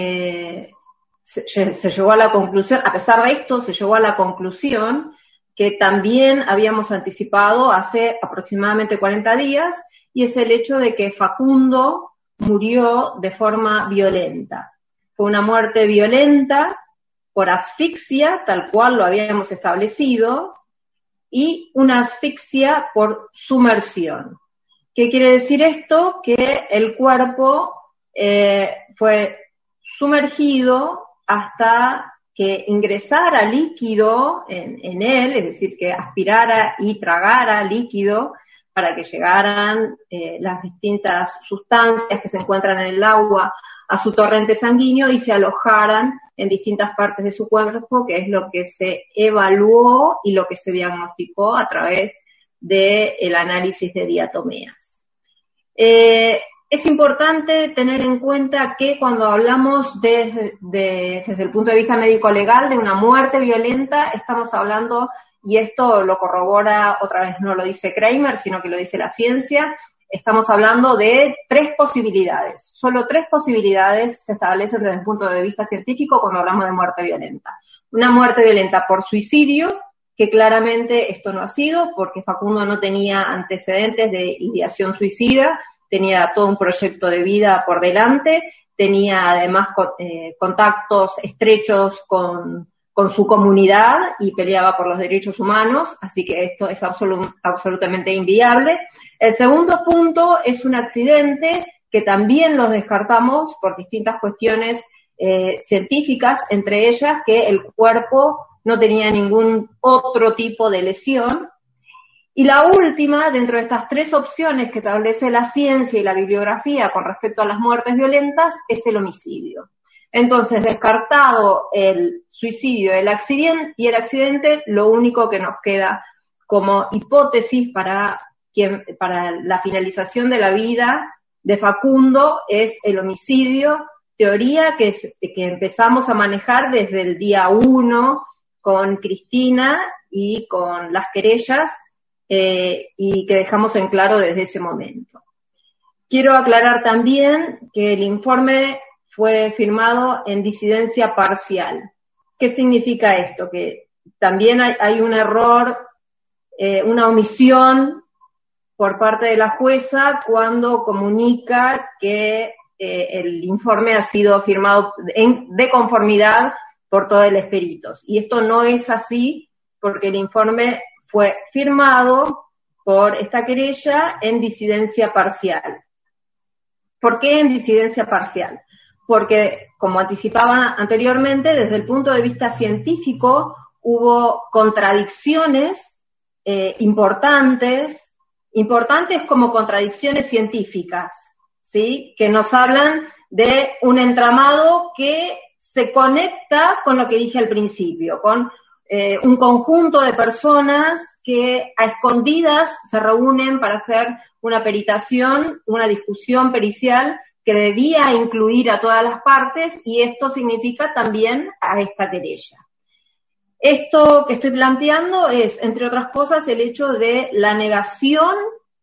se llegó a la conclusión, a pesar de esto, se llegó a la conclusión que también habíamos anticipado hace aproximadamente 40 días, y es el hecho de que Facundo murió de forma violenta. Fue una muerte violenta por asfixia, tal cual lo habíamos establecido, y una asfixia por sumersión. ¿Qué quiere decir esto? Que el cuerpo fue sumergido hasta que ingresara líquido en él, es decir, que aspirara y tragara líquido para que llegaran las distintas sustancias que se encuentran en el agua a su torrente sanguíneo y se alojaran en distintas partes de su cuerpo, que es lo que se evaluó y lo que se diagnosticó a través del análisis de diatomeas. Es importante tener en cuenta que cuando hablamos desde el punto de vista médico-legal de una muerte violenta, estamos hablando, y esto lo corrobora, otra vez no lo dice Kramer, sino que lo dice la ciencia, estamos hablando de 3 posibilidades. Solo 3 posibilidades se establecen desde el punto de vista científico cuando hablamos de muerte violenta. Una muerte violenta por suicidio, que claramente esto no ha sido, porque Facundo no tenía antecedentes de ideación suicida, tenía todo un proyecto de vida por delante, tenía además contactos estrechos con con su comunidad y peleaba por los derechos humanos, así que esto es absolutamente inviable. El segundo punto es un accidente que también los descartamos por distintas cuestiones científicas, entre ellas que el cuerpo no tenía ningún otro tipo de lesión. Y la última, dentro de estas tres opciones que establece la ciencia y la bibliografía con respecto a las muertes violentas, es el homicidio. Entonces, descartado el suicidio y el accidente, lo único que nos queda como hipótesis para la finalización de la vida de Facundo es el homicidio, teoría que empezamos a manejar desde el día 1 con Cristina y con las querellas, y que dejamos en claro desde ese momento. Quiero aclarar también que el informe fue firmado en disidencia parcial. ¿Qué significa esto? Que también hay un error, una omisión por parte de la jueza cuando comunica que el informe ha sido firmado de conformidad por todos los peritos. Y esto no es así porque el informe fue firmado por esta querella en disidencia parcial. ¿Por qué en disidencia parcial? Porque, como anticipaba anteriormente, desde el punto de vista científico hubo contradicciones importantes como contradicciones científicas, ¿sí? Que nos hablan de un entramado que se conecta con lo que dije al principio, con un conjunto de personas que a escondidas se reúnen para hacer una peritación, una discusión pericial que debía incluir a todas las partes, y esto significa también a esta querella. Esto que estoy planteando es, entre otras cosas, el hecho de la negación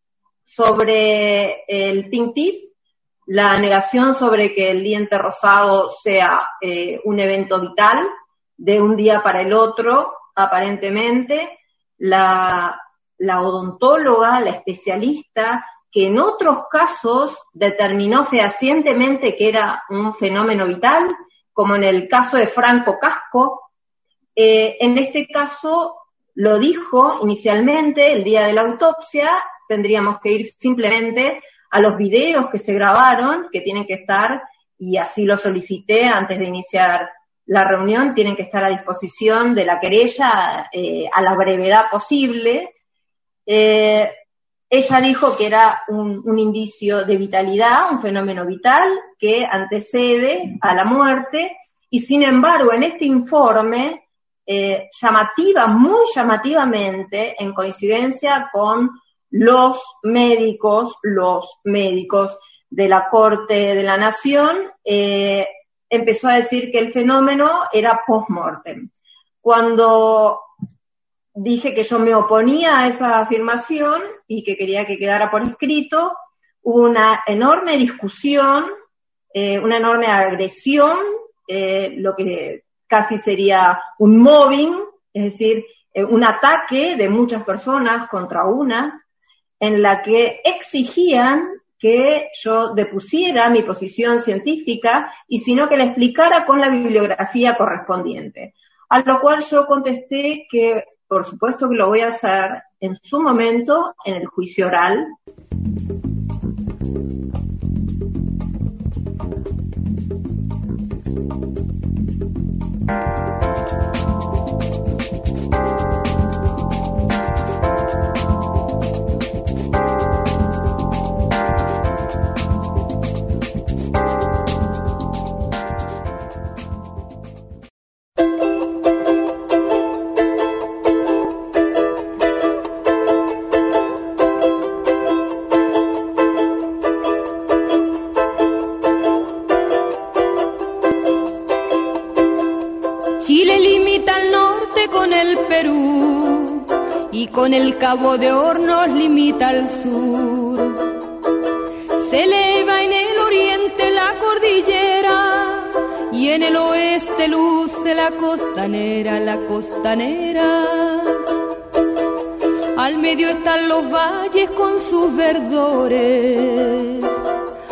sobre el Pink Tip, la negación sobre que el diente rosado sea un evento vital, de un día para el otro, aparentemente, la odontóloga, la especialista, que en otros casos determinó fehacientemente que era un fenómeno vital, como en el caso de Franco Casco, en este caso lo dijo inicialmente el día de la autopsia. Tendríamos que ir simplemente a los videos que se grabaron, que tienen que estar, y así lo solicité antes de iniciar la reunión, tienen que estar a disposición de la querella a la brevedad posible. Ella dijo que era un indicio de vitalidad, un fenómeno vital que antecede a la muerte, y sin embargo en este informe, muy llamativamente, en coincidencia con los médicos de la Corte de la Nación, empezó a decir que el fenómeno era post-mortem. Cuando dije que yo me oponía a esa afirmación y que quería que quedara por escrito, hubo una enorme discusión, una enorme agresión, lo que casi sería un mobbing, es decir, un ataque de muchas personas contra una, en la que exigían que yo depusiera mi posición científica y sino que la explicara con la bibliografía correspondiente. A lo cual yo contesté que por supuesto que lo voy a hacer en su momento en el juicio oral. Con el Cabo de Hornos limita al sur. Se eleva en el oriente la cordillera y en el oeste luce la costanera, la costanera. Al medio están los valles con sus verdores,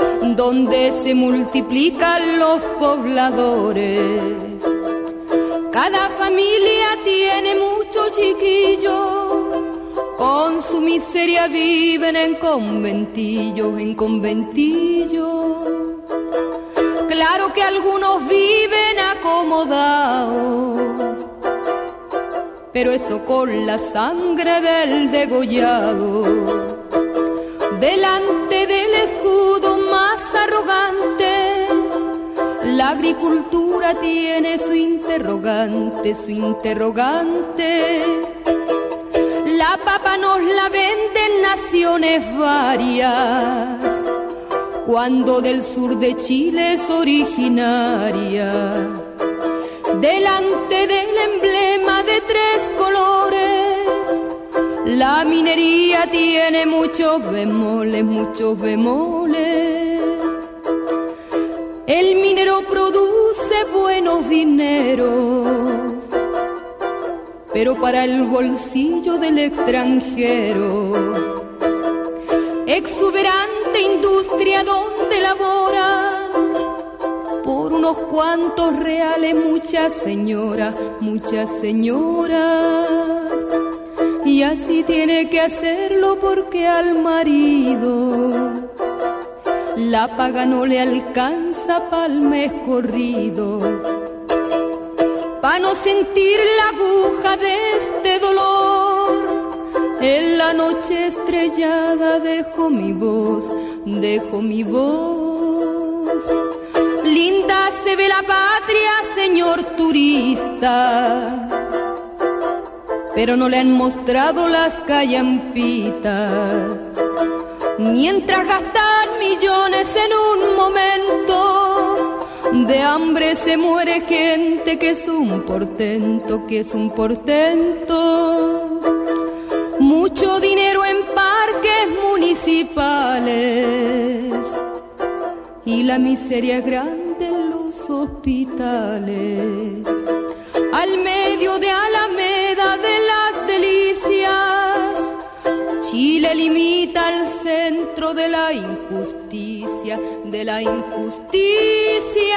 donde se multiplican los pobladores. Cada familia tiene muchos chiquillos, con su miseria viven en conventillos, en conventillos. Claro que algunos viven acomodados, pero eso con la sangre del degollado. Delante del escudo más arrogante, la agricultura tiene su interrogante, su interrogante. La papa nos la venden naciones varias, cuando del sur de Chile es originaria. Delante del emblema de 3 colores, la minería tiene muchos bemoles, muchos bemoles. El minero produce buenos dineros, pero para el bolsillo del extranjero. Exuberante industria donde laboran por unos cuantos reales muchas señoras, muchas señoras. Y así tiene que hacerlo porque al marido la paga no le alcanza pa'l mes corrido. Pa' no sentir la aguja de este dolor, en la noche estrellada dejo mi voz, dejo mi voz. Linda se ve la patria, señor turista, pero no le han mostrado las callampitas. Mientras gastar millones en un momento, de hambre se muere gente que es un portento, que es un portento. Mucho dinero en parques municipales y la miseria grande en los hospitales. Al medio de Alameda de las Delicias, Chile limita al centro de la injusticia, de la injusticia.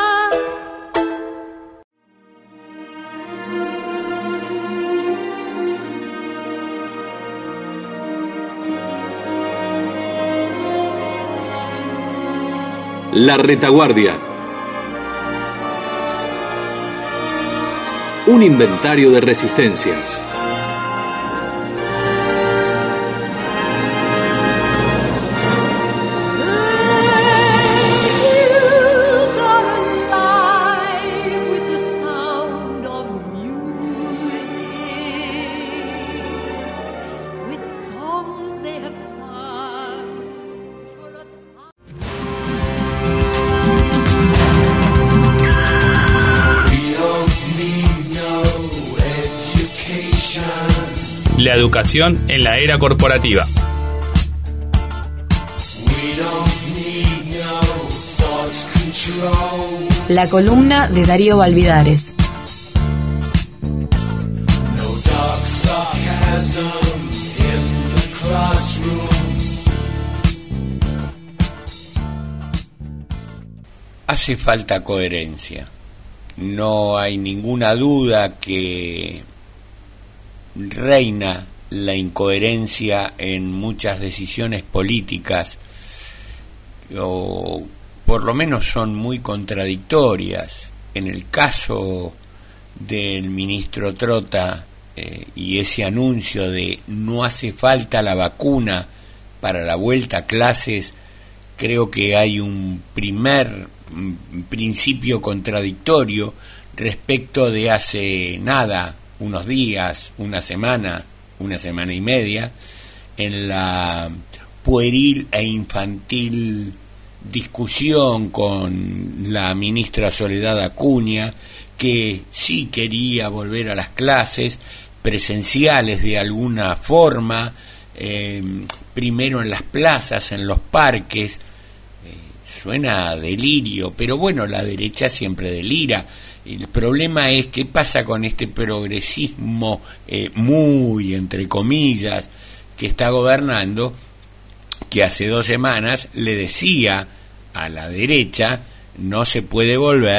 La Retaguardia. Un inventario de resistencias. La educación en la era corporativa. La columna de Darío Valvidares. Hace falta coherencia. No hay ninguna duda que reina la incoherencia en muchas decisiones políticas, o por lo menos son muy contradictorias. En el caso del ministro Trota y ese anuncio de no hace falta la vacuna para la vuelta a clases, creo que hay un primer principio contradictorio respecto de hace nada, unos días, una semana y media, en la pueril e infantil discusión con la ministra Soledad Acuña, que sí quería volver a las clases presenciales de alguna forma, primero en las plazas, en los parques. Suena a delirio, pero bueno, la derecha siempre delira. El problema es qué pasa con este progresismo muy, entre comillas, que está gobernando, que hace 2 semanas le decía a la derecha: no se puede volver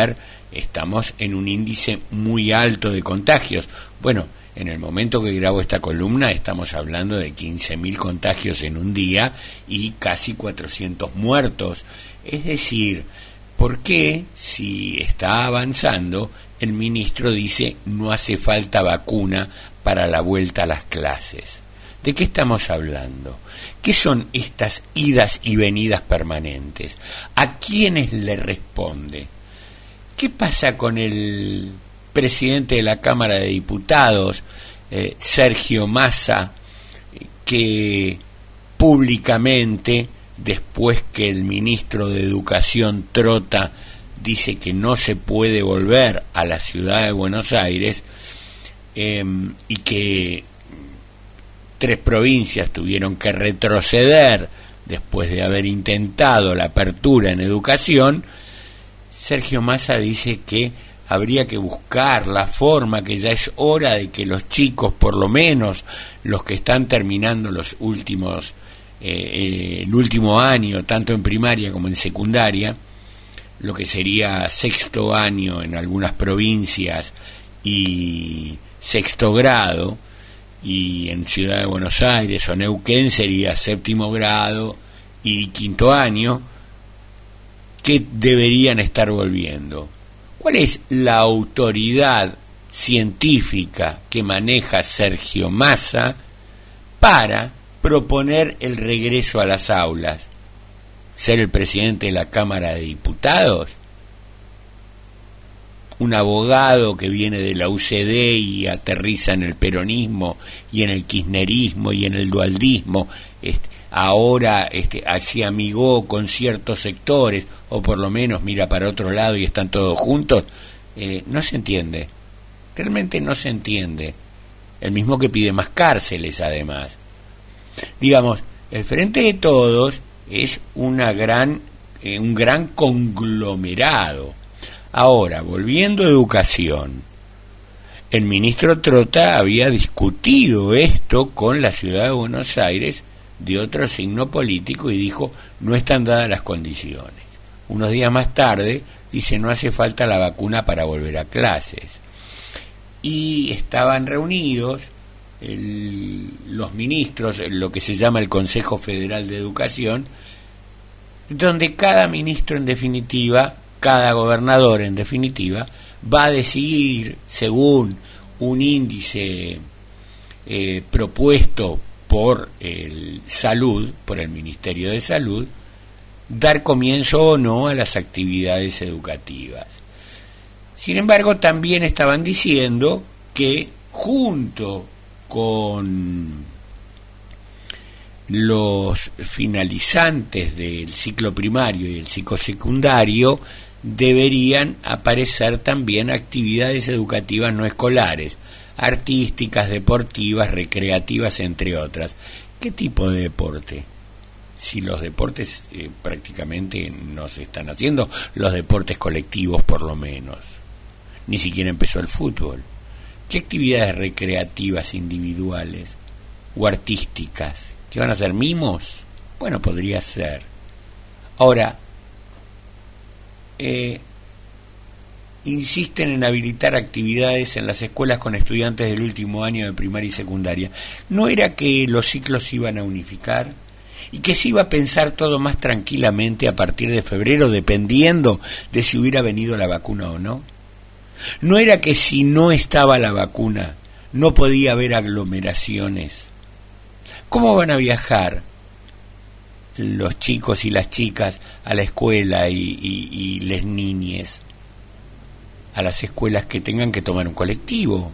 estamos en un índice muy alto de contagios. Bueno, en el momento que grabo esta columna estamos hablando de 15.000 contagios en un día y casi 400 muertos. Es decir, ¿por qué, si está avanzando, el ministro dice no hace falta vacuna para la vuelta a las clases? ¿De qué estamos hablando? ¿Qué son estas idas y venidas permanentes? ¿A quiénes le responde? ¿Qué pasa con el presidente de la Cámara de Diputados, Sergio Massa, que públicamente, después que el ministro de Educación Trota dice que no se puede volver a la ciudad de Buenos Aires, y que 3 provincias tuvieron que retroceder después de haber intentado la apertura en educación, Sergio Massa dice que habría que buscar la forma, que ya es hora de que los chicos, por lo menos los que están terminando los últimos el último año, tanto en primaria como en secundaria, lo que sería 6º año en algunas provincias y 6º grado, y en Ciudad de Buenos Aires o Neuquén sería 7º grado y 5º año, que deberían estar volviendo. ¿Cuál es la autoridad científica que maneja Sergio Massa para proponer el regreso a las aulas? ¿Ser el presidente de la Cámara de Diputados? ¿Un abogado que viene de la UCD y aterriza en el peronismo y en el kirchnerismo y en el dualdismo? Ahora se amigó con ciertos sectores, o por lo menos mira para otro lado y están todos juntos. No se entiende, realmente no se entiende. El mismo que pide más cárceles, además. Digamos, el Frente de Todos es un gran conglomerado. Ahora, volviendo a educación, el ministro Trota había discutido esto con la ciudad de Buenos Aires, de otro signo político, y dijo no están dadas las condiciones. Unos días más tarde dice no hace falta la vacuna para volver a clases. Y estaban reunidos los ministros, lo que se llama el Consejo Federal de Educación, donde cada ministro en definitiva, cada gobernador en definitiva, va a decidir según un índice propuesto por el Ministerio de Salud, dar comienzo o no a las actividades educativas. Sin embargo, también estaban diciendo que junto con los finalizantes del ciclo primario y el ciclo secundario deberían aparecer también actividades educativas no escolares, artísticas, deportivas, recreativas, entre otras. ¿Qué tipo de deporte? Si los deportes prácticamente no se están haciendo, los deportes colectivos por lo menos. Ni siquiera empezó el fútbol. ¿Qué actividades recreativas individuales o artísticas? ¿Qué van a hacer, mimos? Bueno, podría ser. Ahora, insisten en habilitar actividades en las escuelas con estudiantes del último año de primaria y secundaria. ¿No era que los ciclos se iban a unificar y que se iba a pensar todo más tranquilamente a partir de febrero, dependiendo de si hubiera venido la vacuna o no? ¿No era que si no estaba la vacuna no podía haber aglomeraciones? ¿Cómo van a viajar los chicos y las chicas a la escuela y les niñes a las escuelas que tengan que tomar un colectivo?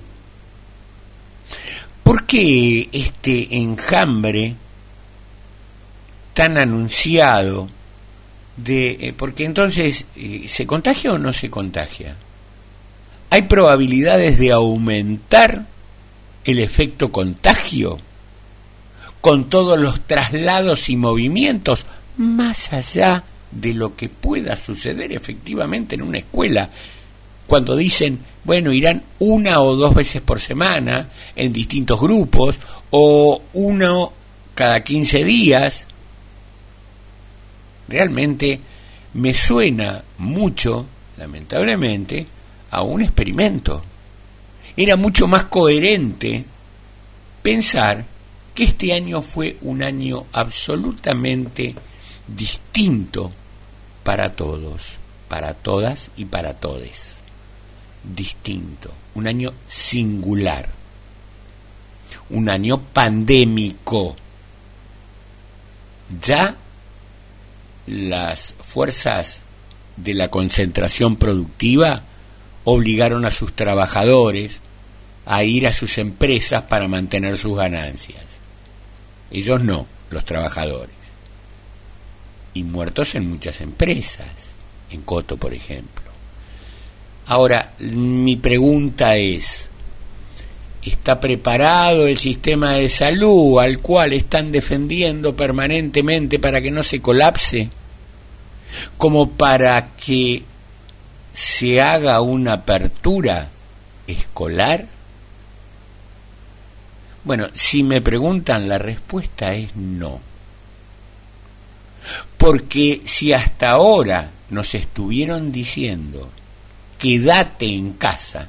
¿Por qué este enjambre tan anunciado de porque entonces ¿se contagia o no se contagia? ¿Hay probabilidades de aumentar el efecto contagio con todos los traslados y movimientos, más allá de lo que pueda suceder efectivamente en una escuela? Cuando dicen, bueno, irán 1 o 2 veces por semana en distintos grupos, o 1 cada 15 días, realmente me suena mucho lamentablemente, a un experimento. Era mucho más coherente pensar que este año fue un año absolutamente distinto para todos, para todas y para todes. Distinto, un año singular, un año pandémico. Ya las fuerzas de la concentración productiva obligaron a sus trabajadores a ir a sus empresas para mantener sus ganancias. Ellos no, los trabajadores. Y muertos en muchas empresas, en Coto, por ejemplo. Ahora, mi pregunta es, ¿está preparado el sistema de salud al cual están defendiendo permanentemente para que no se colapse? Como para que se haga una apertura escolar. Bueno, si me preguntan, la respuesta es no. Porque si hasta ahora nos estuvieron diciendo quédate en casa,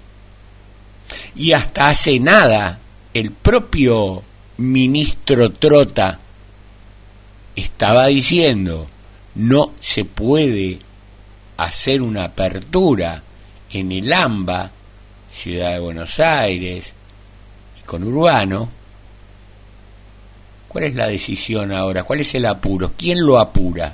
y hasta hace nada el propio ministro Trota estaba diciendo no se puede hacer una apertura en el AMBA, Ciudad de Buenos Aires y conurbano, ¿cuál es la decisión ahora? ¿Cuál es el apuro? ¿Quién lo apura?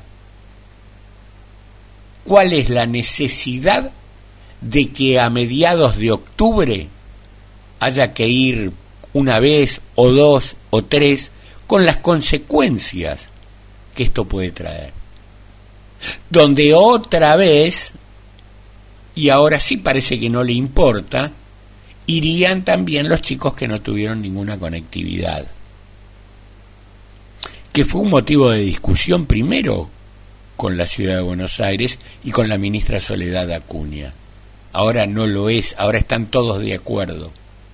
¿Cuál es la necesidad de que a mediados de octubre haya que ir una vez o dos o tres con las consecuencias que esto puede traer? Donde otra vez, y ahora sí parece que no le importa, irían también los chicos que no tuvieron ninguna conectividad, que fue un motivo de discusión primero con la Ciudad de Buenos Aires y con la ministra Soledad Acuña. Ahora no lo es, ahora están todos de acuerdo.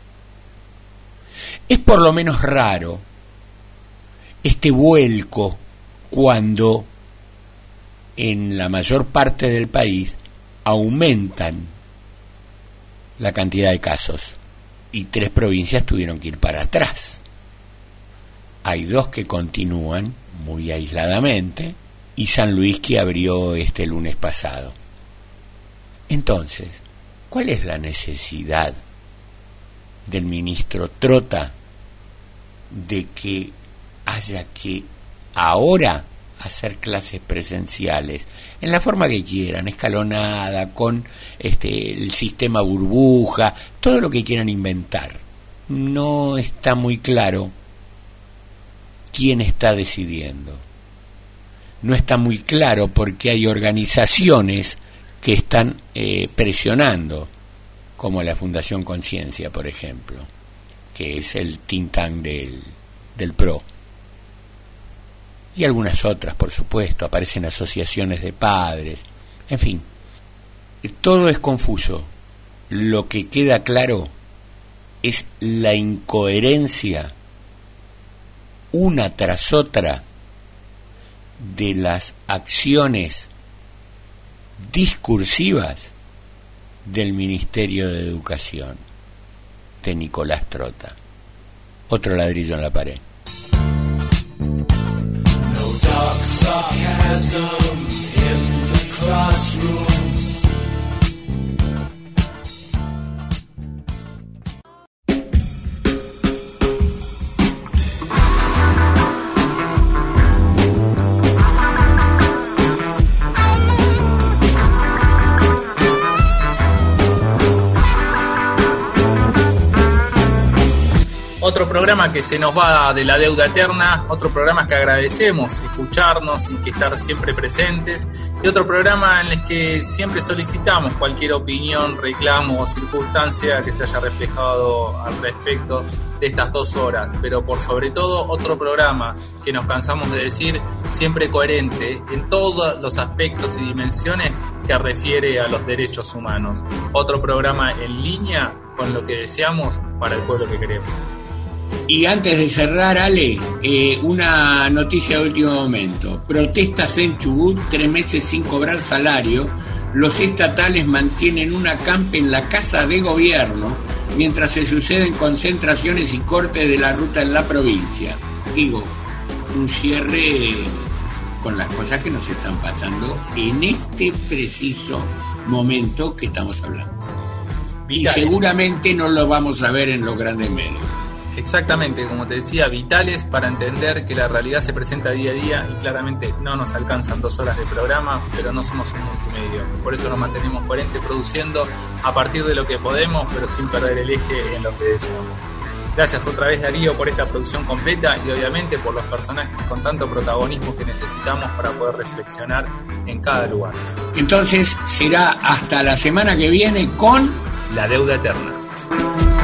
Es por lo menos raro este vuelco cuando en la mayor parte del país aumentan la cantidad de casos y 3 provincias tuvieron que ir para atrás. Hay 2 que continúan muy aisladamente y San Luis que abrió este lunes pasado. Entonces, ¿cuál es la necesidad del ministro Trota de que haya que ahora hacer clases presenciales en la forma que quieran, escalonada, con el sistema burbuja, todo lo que quieran inventar? No está muy claro quién está decidiendo. No está muy claro porque hay organizaciones que están presionando, como la Fundación Conciencia, por ejemplo, que es el think tank del PRO. Y algunas otras, por supuesto, aparecen asociaciones de padres, en fin, todo es confuso. Lo que queda claro es la incoherencia una tras otra de las acciones discursivas del Ministerio de Educación de Nicolás Trota. Otro ladrillo en la pared. Dark sarcasm in the classroom. Otro programa que se nos va de la deuda eterna, otro programa que agradecemos escucharnos y que estar siempre presentes, y otro programa en el que siempre solicitamos cualquier opinión, reclamo o circunstancia que se haya reflejado al respecto de estas 2 horas, pero por sobre todo otro programa que nos cansamos de decir siempre coherente en todos los aspectos y dimensiones que refiere a los derechos humanos. Otro programa en línea con lo que deseamos para el pueblo que queremos. Y antes de cerrar, Ale, una noticia de último momento. Protestas en Chubut, 3 meses sin cobrar salario. los estatales mantienen un acampe en la Casa de Gobierno mientras se suceden concentraciones y cortes de la ruta en la provincia. Digo, un cierre con las cosas que nos están pasando en este preciso momento que estamos hablando. Vitales. Y seguramente no lo vamos a ver en los grandes medios. Exactamente, como te decía, vitales para entender que la realidad se presenta día a día y claramente no nos alcanzan 2 horas de programa, pero no somos un multimedio. Por eso nos mantenemos coherentes produciendo a partir de lo que podemos, pero sin perder el eje en lo que deseamos. Gracias otra vez, Darío, por esta producción completa y obviamente por los personajes con tanto protagonismo que necesitamos para poder reflexionar en cada lugar. Entonces será hasta la semana que viene con La Deuda Eterna.